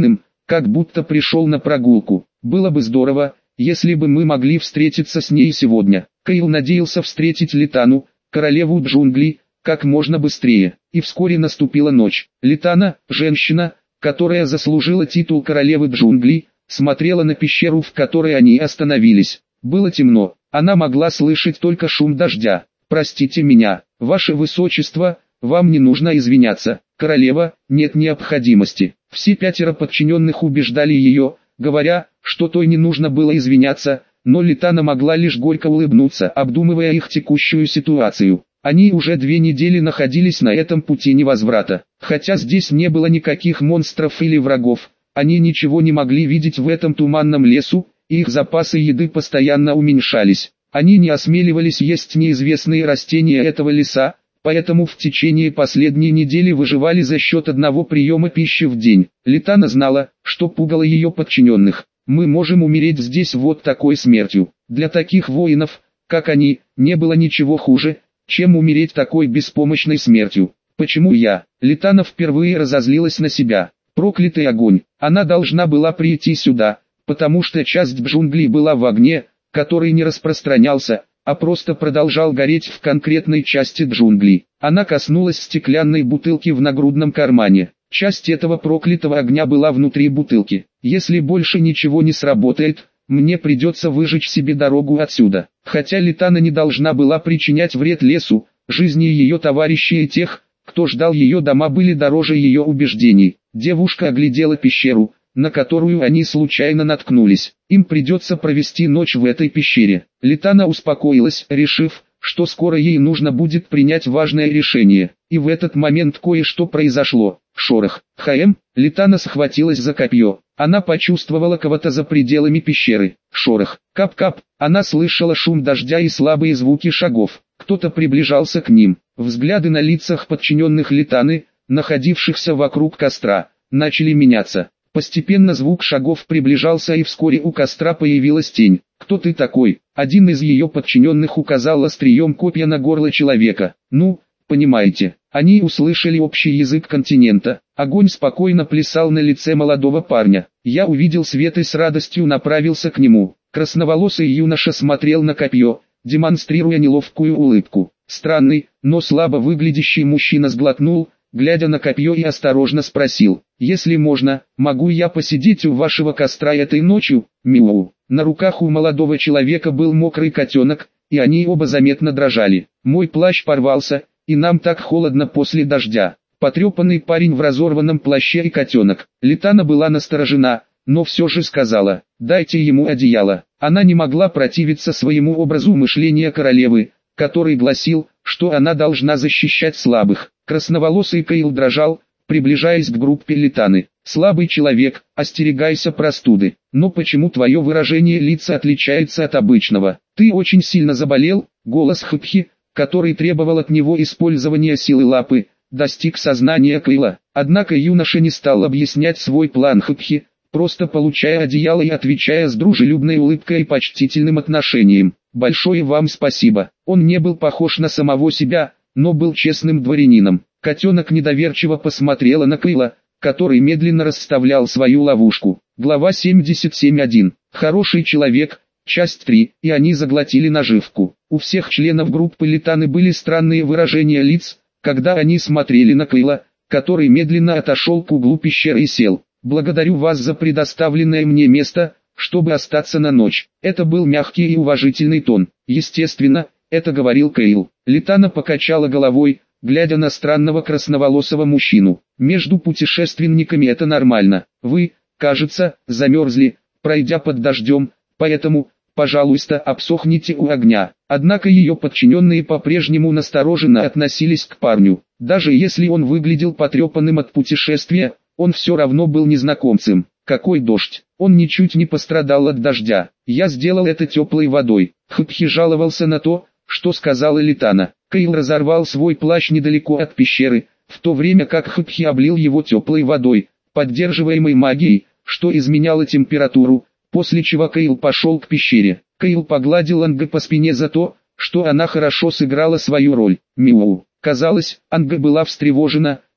как будто пришел на прогулку. Было бы здорово, если бы мы могли встретиться с ней сегодня. Кейл надеялся встретить Литану, королеву джунглей, как можно быстрее. И вскоре наступила ночь. Литана, женщина, которая заслужила титул королевы джунглей, смотрела на пещеру, в которой они остановились. Было темно, она могла слышать только шум дождя. «Простите меня, ваше высочество, вам не нужно извиняться, королева, нет необходимости». Все пятеро подчиненных убеждали ее, говоря, что той не нужно было извиняться, но Литана могла лишь горько улыбнуться, обдумывая их текущую ситуацию. Они уже две недели находились на этом пути невозврата. Хотя здесь не было никаких монстров или врагов, они ничего не могли видеть в этом туманном лесу, и их запасы еды постоянно уменьшались. Они не осмеливались есть неизвестные растения этого леса, поэтому в течение последней недели выживали за счет одного приема пищи в день. Литана знала, что пугало ее подчиненных. «Мы можем умереть здесь вот такой смертью». Для таких воинов, как они, не было ничего хуже, чем умереть такой беспомощной смертью. «Почему я?» Литана впервые разозлилась на себя. Проклятый огонь. Она должна была прийти сюда, потому что часть джунглей была в огне, который не распространялся, а просто продолжал гореть в конкретной части джунглей. Она коснулась стеклянной бутылки в нагрудном кармане. Часть этого проклятого огня была внутри бутылки. «Если больше ничего не сработает, мне придется выжечь себе дорогу отсюда». Хотя Литана не должна была причинять вред лесу, жизни ее товарищей и тех, кто ждал ее дома, были дороже ее убеждений. Девушка оглядела пещеру, на которую они случайно наткнулись. Им придется провести ночь в этой пещере. Литана успокоилась, решив, что скоро ей нужно будет принять важное решение. И в этот момент кое-что произошло. Шорох. Хаем. Литана схватилась за копье. Она почувствовала кого-то за пределами пещеры. Шорох. Кап-кап. Она слышала шум дождя и слабые звуки шагов. Кто-то приближался к ним. Взгляды на лицах подчиненных Литаны, находившихся вокруг костра, начали меняться. Постепенно звук шагов приближался, и вскоре у костра появилась тень. «Кто ты такой?» Один из ее подчиненных указал острием копья на горло человека. «Ну, понимаете». Они услышали общий язык континента. Огонь спокойно плясал на лице молодого парня. Я увидел свет и с радостью направился к нему. Красноволосый юноша смотрел на копье, демонстрируя неловкую улыбку. Странный, но слабо выглядящий мужчина сглотнул, глядя на копье, и осторожно спросил: «Если можно, могу я посидеть у вашего костра этой ночью?» Мяу. На руках у молодого человека был мокрый котенок, и они оба заметно дрожали. «Мой плащ порвался, и нам так холодно после дождя». Потрепанный парень в разорванном плаще и котенок. Литана была насторожена, но все же сказала: «Дайте ему одеяло». Она не могла противиться своему образу мышления королевы, который гласил, что она должна защищать слабых. Красноволосый Кейл дрожал, приближаясь к группе Литаны. «Слабый человек, остерегайся простуды. Но почему твое выражение лица отличается от обычного? Ты очень сильно заболел?» Голос Хпхи, который требовал от него использования силы лапы, достиг сознания Кейла. Однако юноша не стал объяснять свой план Хпхи, просто получая одеяло и отвечая с дружелюбной улыбкой и почтительным отношением. «Большое вам спасибо». Он не был похож на самого себя, но был честным дворянином. Котенок недоверчиво посмотрела на Кейла, который медленно расставлял свою ловушку. Глава семьдесят семь точка один. Хороший человек. Часть три. И они заглотили наживку. У всех членов группы Литаны были странные выражения лиц, когда они смотрели на Кейла, который медленно отошел к углу пещеры и сел. «Благодарю вас за предоставленное мне место, чтобы остаться на ночь». Это был мягкий и уважительный тон. Естественно, это говорил Кейл. Литана покачала головой, глядя на странного красноволосого мужчину. «Между путешественниками это нормально. Вы, кажется, замерзли, пройдя под дождем, поэтому, пожалуйста, обсохните у огня». Однако ее подчиненные по-прежнему настороженно относились к парню. Даже если он выглядел потрепанным от путешествия, он все равно был незнакомцем. Какой дождь! Он ничуть не пострадал от дождя. «Я сделал это теплой водой». Хпхи жаловался на то, что сказала Литана. Кейл разорвал свой плащ недалеко от пещеры, в то время как Хпхи облил его теплой водой, поддерживаемой магией, что изменяло температуру, после чего Кейл пошел к пещере. Кейл погладил Анга по спине за то, что она хорошо сыграла свою роль. Мяу. Казалось, Анга была встревожена,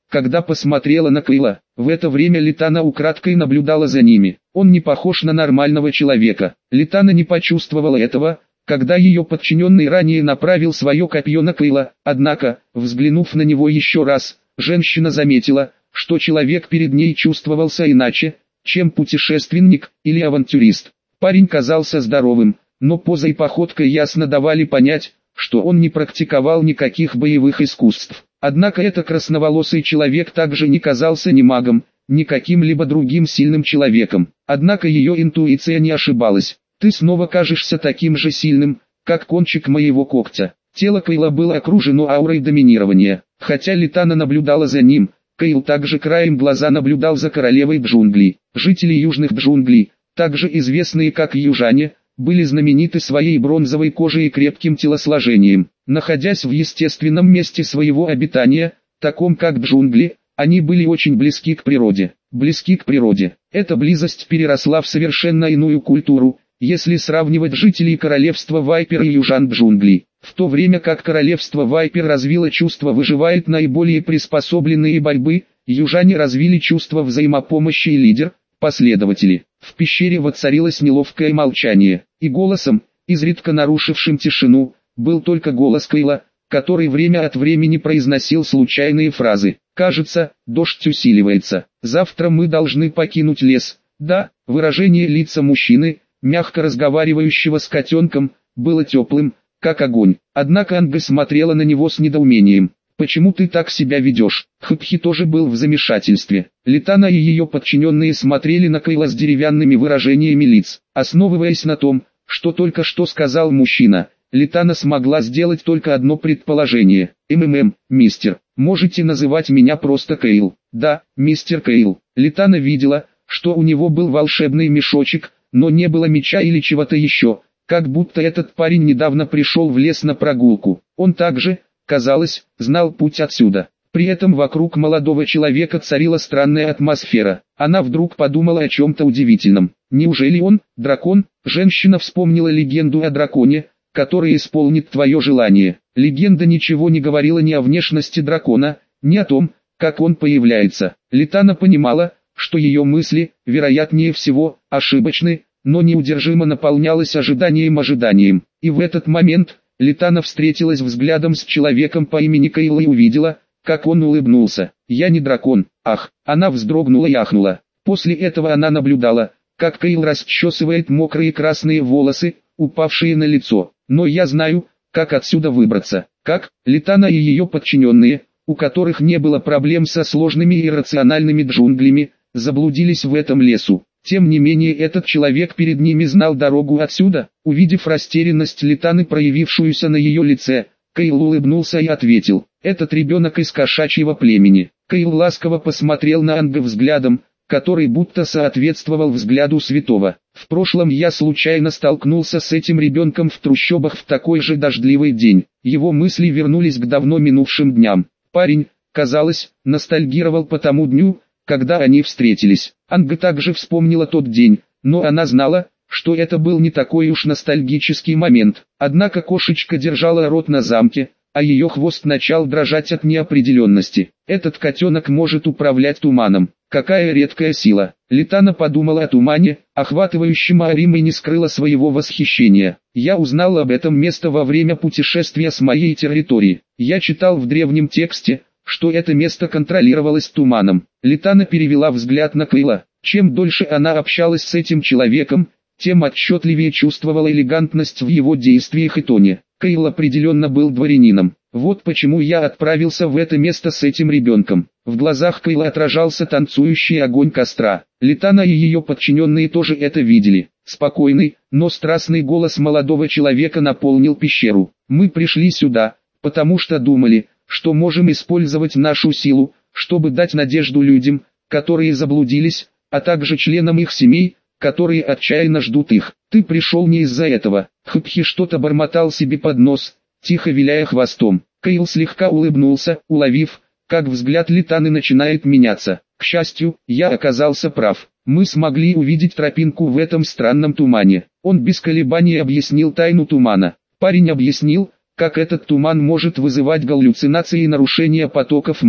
когда посмотрела на Кейла. В это время Литана украдкой наблюдала за ними. Он не похож на нормального человека. Литана не почувствовала этого, когда ее подчиненный ранее направил свое копье на Кейла. Однако, взглянув на него еще раз, женщина заметила, что человек перед ней чувствовался иначе, чем путешественник или авантюрист. Парень казался здоровым, но поза и походка ясно давали понять, что он не практиковал никаких боевых искусств. Однако этот красноволосый человек также не казался ни магом, ни каким-либо другим сильным человеком. Однако ее интуиция не ошибалась. «Ты снова кажешься таким же сильным, как кончик моего когтя». Тело Кейла было окружено аурой доминирования. Хотя Литана наблюдала за ним, Кейл также краем глаза наблюдал за королевой джунглей. Жители южных джунглей, также известные как южане, были знамениты своей бронзовой кожей и крепким телосложением. Находясь в естественном месте своего обитания, таком как джунгли, они были очень близки к природе. Близки к природе. Эта близость переросла в совершенно иную культуру, если сравнивать жителей королевства Вайпер и южан джунглей. В то время как королевство Вайпер развило чувство выживает наиболее приспособленные борьбы, южане развили чувство взаимопомощи и лидер, последователи. В пещере воцарилось неловкое молчание, и голосом, изредка нарушившим тишину, был только голос Кейла, который время от времени произносил случайные фразы. «Кажется, дождь усиливается. Завтра мы должны покинуть лес». Да, выражение лица мужчины, мягко разговаривающего с котенком, было теплым, как огонь. Однако Анга смотрела на него с недоумением. «Почему ты так себя ведешь?» Хупхи тоже был в замешательстве. Литана и ее подчиненные смотрели на Кейла с деревянными выражениями лиц. Основываясь на том, что только что сказал мужчина, Литана смогла сделать только одно предположение. «МММ, мистер, можете называть меня просто Кейл?» «Да, мистер Кейл». Литана видела, что у него был волшебный мешочек, но не было меча или чего-то еще, как будто этот парень недавно пришел в лес на прогулку. Он также, казалось, знал путь отсюда. При этом вокруг молодого человека царила странная атмосфера. Она вдруг подумала о чем-то удивительном. Неужели он, дракон? Женщина вспомнила легенду о драконе, который исполнит твое желание. Легенда ничего не говорила ни о внешности дракона, ни о том, как он появляется. Литана понимала, что ее мысли, вероятнее всего, ошибочны, но неудержимо наполнялась ожиданием-ожиданием. И в этот момент Литана встретилась взглядом с человеком по имени Кейл и увидела, как он улыбнулся. «Я не дракон, ах!» Она вздрогнула и ахнула. После этого она наблюдала, как Кейл расчесывает мокрые красные волосы, упавшие на лицо. «Но я знаю, как отсюда выбраться». Как? Литана и ее подчиненные, у которых не было проблем со сложными и иррациональными джунглями, заблудились в этом лесу. Тем не менее этот человек перед ними знал дорогу отсюда. Увидев растерянность Литаны, проявившуюся на ее лице, Кейл улыбнулся и ответил: «Этот ребенок из кошачьего племени». Кейл ласково посмотрел на Анга взглядом, который будто соответствовал взгляду святого. «В прошлом я случайно столкнулся с этим ребенком в трущобах в такой же дождливый день». Его мысли вернулись к давно минувшим дням. Парень, казалось, ностальгировал по тому дню, когда они встретились. Анга также вспомнила тот день, но она знала, что это был не такой уж ностальгический момент. Однако кошечка держала рот на замке, а ее хвост начал дрожать от неопределенности. Этот котенок может управлять туманом. Какая редкая сила. Литана подумала о тумане, охватывающем Аарим, и не скрыла своего восхищения. Я узнал об этом месте во время путешествия с моей территории. Я читал в древнем тексте, что это место контролировалось туманом. Литана перевела взгляд на Кейла. Чем дольше она общалась с этим человеком, тем отчетливее чувствовала элегантность в его действиях и тоне. Кейл определенно был дворянином. Вот почему я отправился в это место с этим ребенком. В глазах Кейла отражался танцующий огонь костра. Литана и ее подчиненные тоже это видели. Спокойный, но страстный голос молодого человека наполнил пещеру. Мы пришли сюда, потому что думали, что можем использовать нашу силу, чтобы дать надежду людям, которые заблудились, а также членам их семей, которые отчаянно ждут их. Ты пришел не из-за этого. Хупхи что-то бормотал себе под нос, тихо виляя хвостом. Кейл слегка улыбнулся, уловив, как взгляд Литаны начинает меняться. К счастью, я оказался прав. Мы смогли увидеть тропинку в этом странном тумане. Он без колебаний объяснил тайну тумана. Парень объяснил, как этот туман может вызывать галлюцинации и нарушения потоков маны.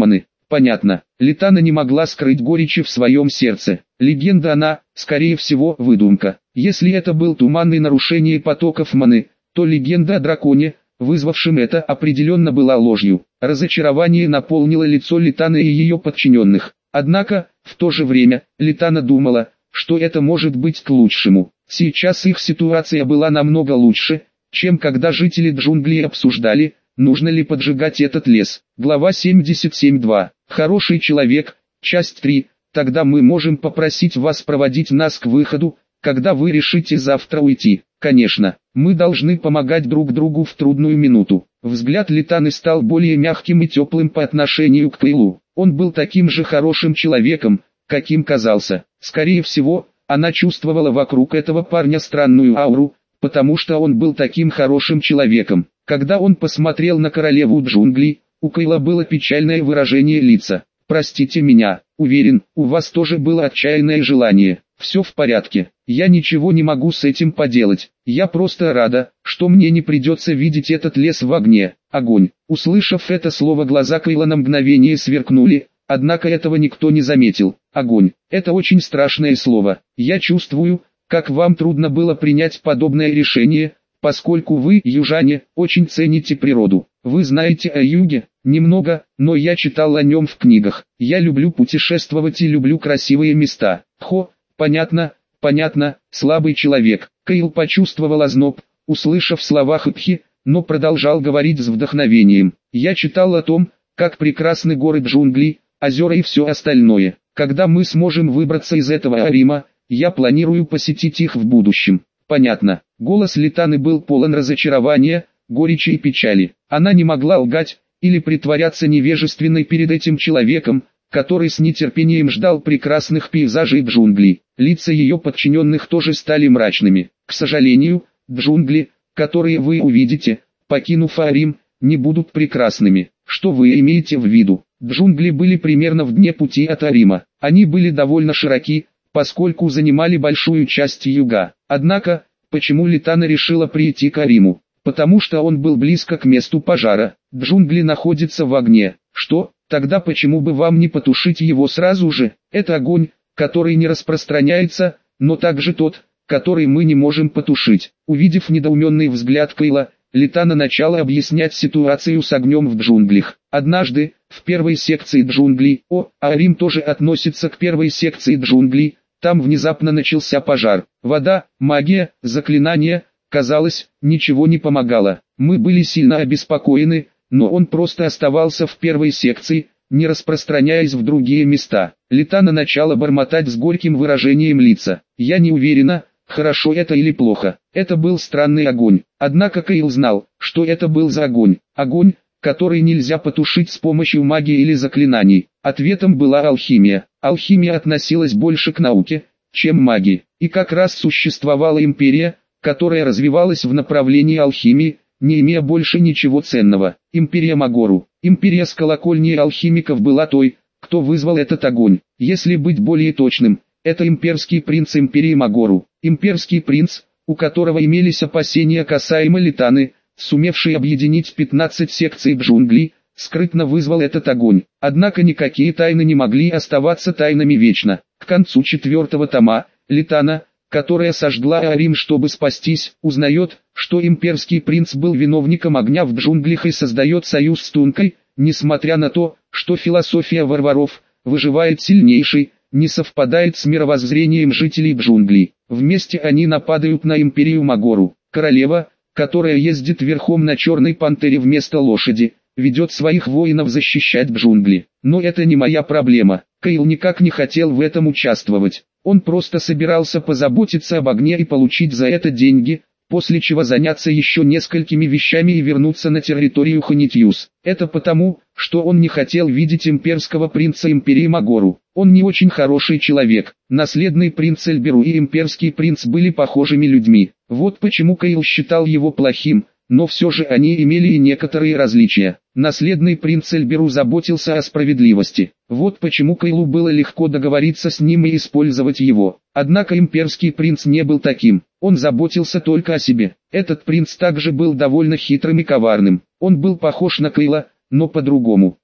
Понятно. Литана не могла скрыть горечи в своем сердце. Легенда она, скорее всего, выдумка. Если это был туманный нарушение потоков маны, то легенда о драконе, вызвавшем это, определенно была ложью. Разочарование наполнило лицо Литаны и ее подчиненных. Однако, в то же время, Литана думала, что это может быть к лучшему. Сейчас их ситуация была намного лучше, чем когда жители джунглей обсуждали, нужно ли поджигать этот лес. Глава семьдесят семь точка два. Хороший человек, часть три. Тогда мы можем попросить вас проводить нас к выходу, когда вы решите завтра уйти. Конечно, мы должны помогать друг другу в трудную минуту. Взгляд Литаны стал более мягким и теплым по отношению к Кайлу. Он был таким же хорошим человеком, каким казался. Скорее всего, она чувствовала вокруг этого парня странную ауру, потому что он был таким хорошим человеком. Когда он посмотрел на королеву джунглей, у Кайла было печальное выражение лица. «Простите меня, уверен, у вас тоже было отчаянное желание. Все в порядке, я ничего не могу с этим поделать. Я просто рада, что мне не придется видеть этот лес в огне». Огонь. Услышав это слово, глаза Кайла на мгновение сверкнули, однако этого никто не заметил. Огонь. Это очень страшное слово. Я чувствую, как вам трудно было принять подобное решение, поскольку вы, южане, очень цените природу. Вы знаете о юге? Немного, но я читал о нем в книгах. Я люблю путешествовать и люблю красивые места. Хо, понятно, понятно, слабый человек. Кайл почувствовал озноб, услышав слова Хипхи, но продолжал говорить с вдохновением. Я читал о том, как прекрасны горы джунглей, озера и все остальное. Когда мы сможем выбраться из этого Арима, я планирую посетить их в будущем. Понятно. Голос Литаны был полон разочарования, горечи и печали. Она не могла лгать или притворяться невежественной перед этим человеком, который с нетерпением ждал прекрасных пейзажей джунглей. Лица ее подчиненных тоже стали мрачными. К сожалению, джунгли, которые вы увидите, покинув Арим, не будут прекрасными. Что вы имеете в виду? Джунгли были примерно в дне пути от Арима. Они были довольно широки, поскольку занимали большую часть юга. Однако, почему Литана решила прийти к Ариму? Потому что он был близко к месту пожара. Джунгли находятся в огне. Что? Тогда почему бы вам не потушить его сразу же? Это огонь, который не распространяется, но также тот, который мы не можем потушить. Увидев недоуменный взгляд Кайла, Литана начала объяснять ситуацию с огнем в джунглях. Однажды, в первой секции джунглей, о, Арим тоже относится к первой секции джунглей, там внезапно начался пожар. Вода, магия, заклинания, казалось, ничего не помогало. Мы были сильно обеспокоены, но он просто оставался в первой секции, не распространяясь в другие места. Литана начала бормотать с горьким выражением лица. Я не уверена, хорошо это или плохо. Это был странный огонь. Однако Кайл знал, что это был за огонь. Огонь, который нельзя потушить с помощью магии или заклинаний. Ответом была алхимия. Алхимия относилась больше к науке, чем магии. И как раз существовала империя, которая развивалась в направлении алхимии, не имея больше ничего ценного. Империя Магору. Империя с колокольней алхимиков была той, кто вызвал этот огонь. Если быть более точным, это имперский принц империи Магору. Имперский принц, у которого имелись опасения касаемо Литаны, сумевший объединить пятнадцать секций джунглей, скрытно вызвал этот огонь. Однако никакие тайны не могли оставаться тайнами вечно. К концу четвертого тома, Литана, которая сожгла Арим, чтобы спастись, узнает, что имперский принц был виновником огня в джунглях и создает союз с Тункой, несмотря на то, что философия варваров, выживает сильнейший, не совпадает с мировоззрением жителей джунглей. Вместе они нападают на империю Магору. Королева, которая ездит верхом на черной пантере вместо лошади, ведет своих воинов защищать джунгли. Но это не моя проблема. Кайл никак не хотел в этом участвовать. Он просто собирался позаботиться об огне и получить за это деньги, после чего заняться еще несколькими вещами и вернуться на территорию Ханитьюс. Это потому, что он не хотел видеть имперского принца империи Магору. Он не очень хороший человек. Наследный принц Эльберу и имперский принц были похожими людьми. Вот почему Кайл считал его плохим, но все же они имели и некоторые различия. Наследный принц Эльберу заботился о справедливости. Вот почему Кайлу было легко договориться с ним и использовать его. Однако имперский принц не был таким. Он заботился только о себе. Этот принц также был довольно хитрым и коварным. Он был похож на Кайла, но по-другому.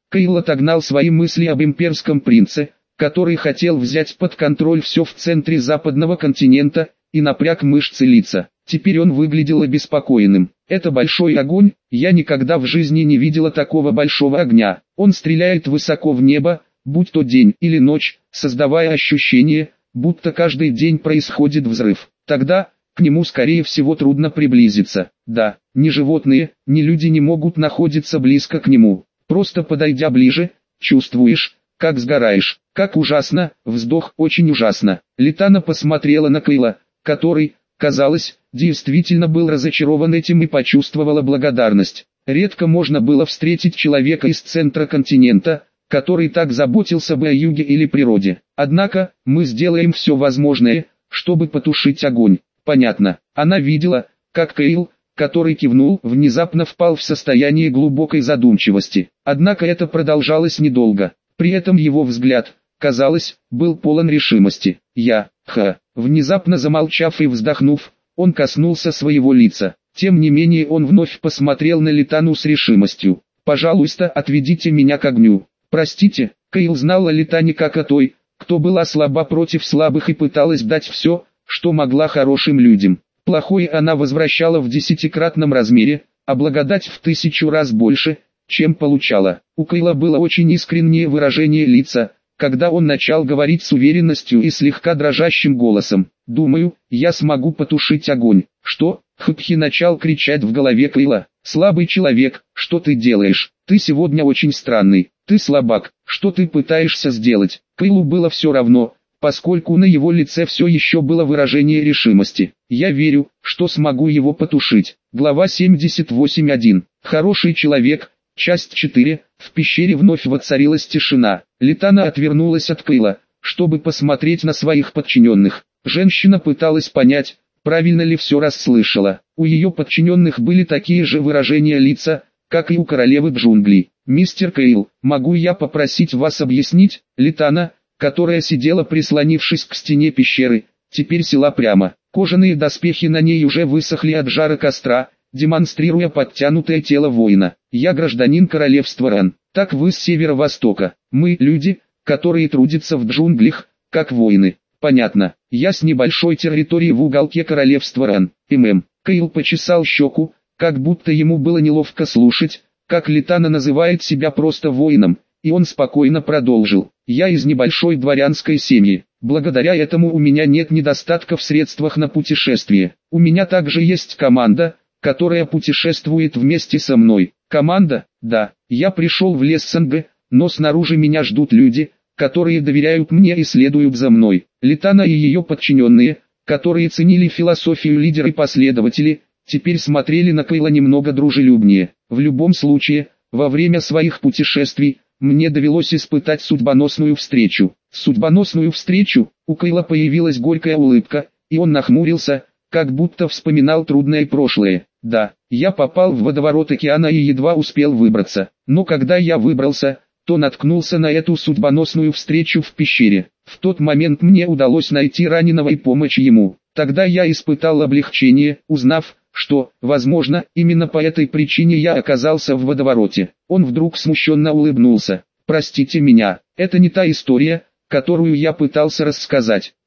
Кейл отогнал свои мысли об имперском принце, который хотел взять под контроль все в центре западного континента, и напряг мышцы лица. Теперь он выглядел обеспокоенным. Это большой огонь, я никогда в жизни не видела такого большого огня. Он стреляет высоко в небо, будь то день или ночь, создавая ощущение, будто каждый день происходит взрыв. Тогда, к нему скорее всего трудно приблизиться. Да, ни животные, ни люди не могут находиться близко к нему. Просто подойдя ближе, чувствуешь, как сгораешь. Как ужасно, вздох, очень ужасно. Литана посмотрела на Кейла, который, казалось, действительно был разочарован этим и почувствовала благодарность. Редко можно было встретить человека из центра континента, который так заботился бы о юге или природе. Однако, мы сделаем все возможное, чтобы потушить огонь. Понятно. Она видела, как Кейл, который кивнул, внезапно впал в состояние глубокой задумчивости. Однако это продолжалось недолго. При этом его взгляд, казалось, был полон решимости. Я, ха, внезапно замолчав и вздохнув, он коснулся своего лица. Тем не менее он вновь посмотрел на Литану с решимостью. «Пожалуйста, отведите меня к огню». Простите, Кейл знал о Литане как о той, кто была слаба против слабых и пыталась дать все, что могла хорошим людям. Плохое она возвращала в десятикратном размере, а благодать в тысячу раз больше, чем получала. У Кейла было очень искреннее выражение лица, когда он начал говорить с уверенностью и слегка дрожащим голосом. «Думаю, я смогу потушить огонь». «Что?» — Хпхи начал кричать в голове Кейла. «Слабый человек, что ты делаешь? Ты сегодня очень странный. Ты слабак, что ты пытаешься сделать?» Кейлу было все равно, поскольку на его лице все еще было выражение решимости. «Я верю, что смогу его потушить». Глава семьдесят восемь точка один. Хороший человек. Часть четыре. В пещере вновь воцарилась тишина. Литана отвернулась от Кейла, чтобы посмотреть на своих подчиненных. Женщина пыталась понять, правильно ли все расслышала. У ее подчиненных были такие же выражения лица, как и у королевы джунглей. «Мистер Кейл, могу я попросить вас объяснить?» Литана, которая сидела прислонившись к стене пещеры, теперь села прямо. Кожаные доспехи на ней уже высохли от жара костра, демонстрируя подтянутое тело воина. «Я гражданин королевства Ран. Так вы с северо-востока. Мы люди, которые трудятся в джунглях, как воины». «Понятно. Я с небольшой территории в уголке королевства Ран. ММ». Кейл почесал щеку, как будто ему было неловко слушать, как Литана называет себя просто воином, и он спокойно продолжил. «Я из небольшой дворянской семьи. Благодаря этому у меня нет недостатка в средствах на путешествие. У меня также есть команда, которая путешествует вместе со мной». «Команда?» «Да. Я пришел в лес Санге, но снаружи меня ждут люди, которые доверяют мне и следуют за мной». Литана и ее подчиненные, которые ценили философию лидера и последователи, теперь смотрели на Кейла немного дружелюбнее. «В любом случае, во время своих путешествий, мне довелось испытать судьбоносную встречу». «Судьбоносную встречу?» У Кейла появилась горькая улыбка, и он нахмурился, как будто вспоминал трудное прошлое. «Да, я попал в водоворот океана и едва успел выбраться. Но когда я выбрался, то наткнулся на эту судьбоносную встречу в пещере. В тот момент мне удалось найти раненого и помочь ему. Тогда я испытал облегчение, узнав, что, возможно, именно по этой причине я оказался в водовороте». Он вдруг смущенно улыбнулся. «Простите меня, это не та история, которую я пытался рассказать.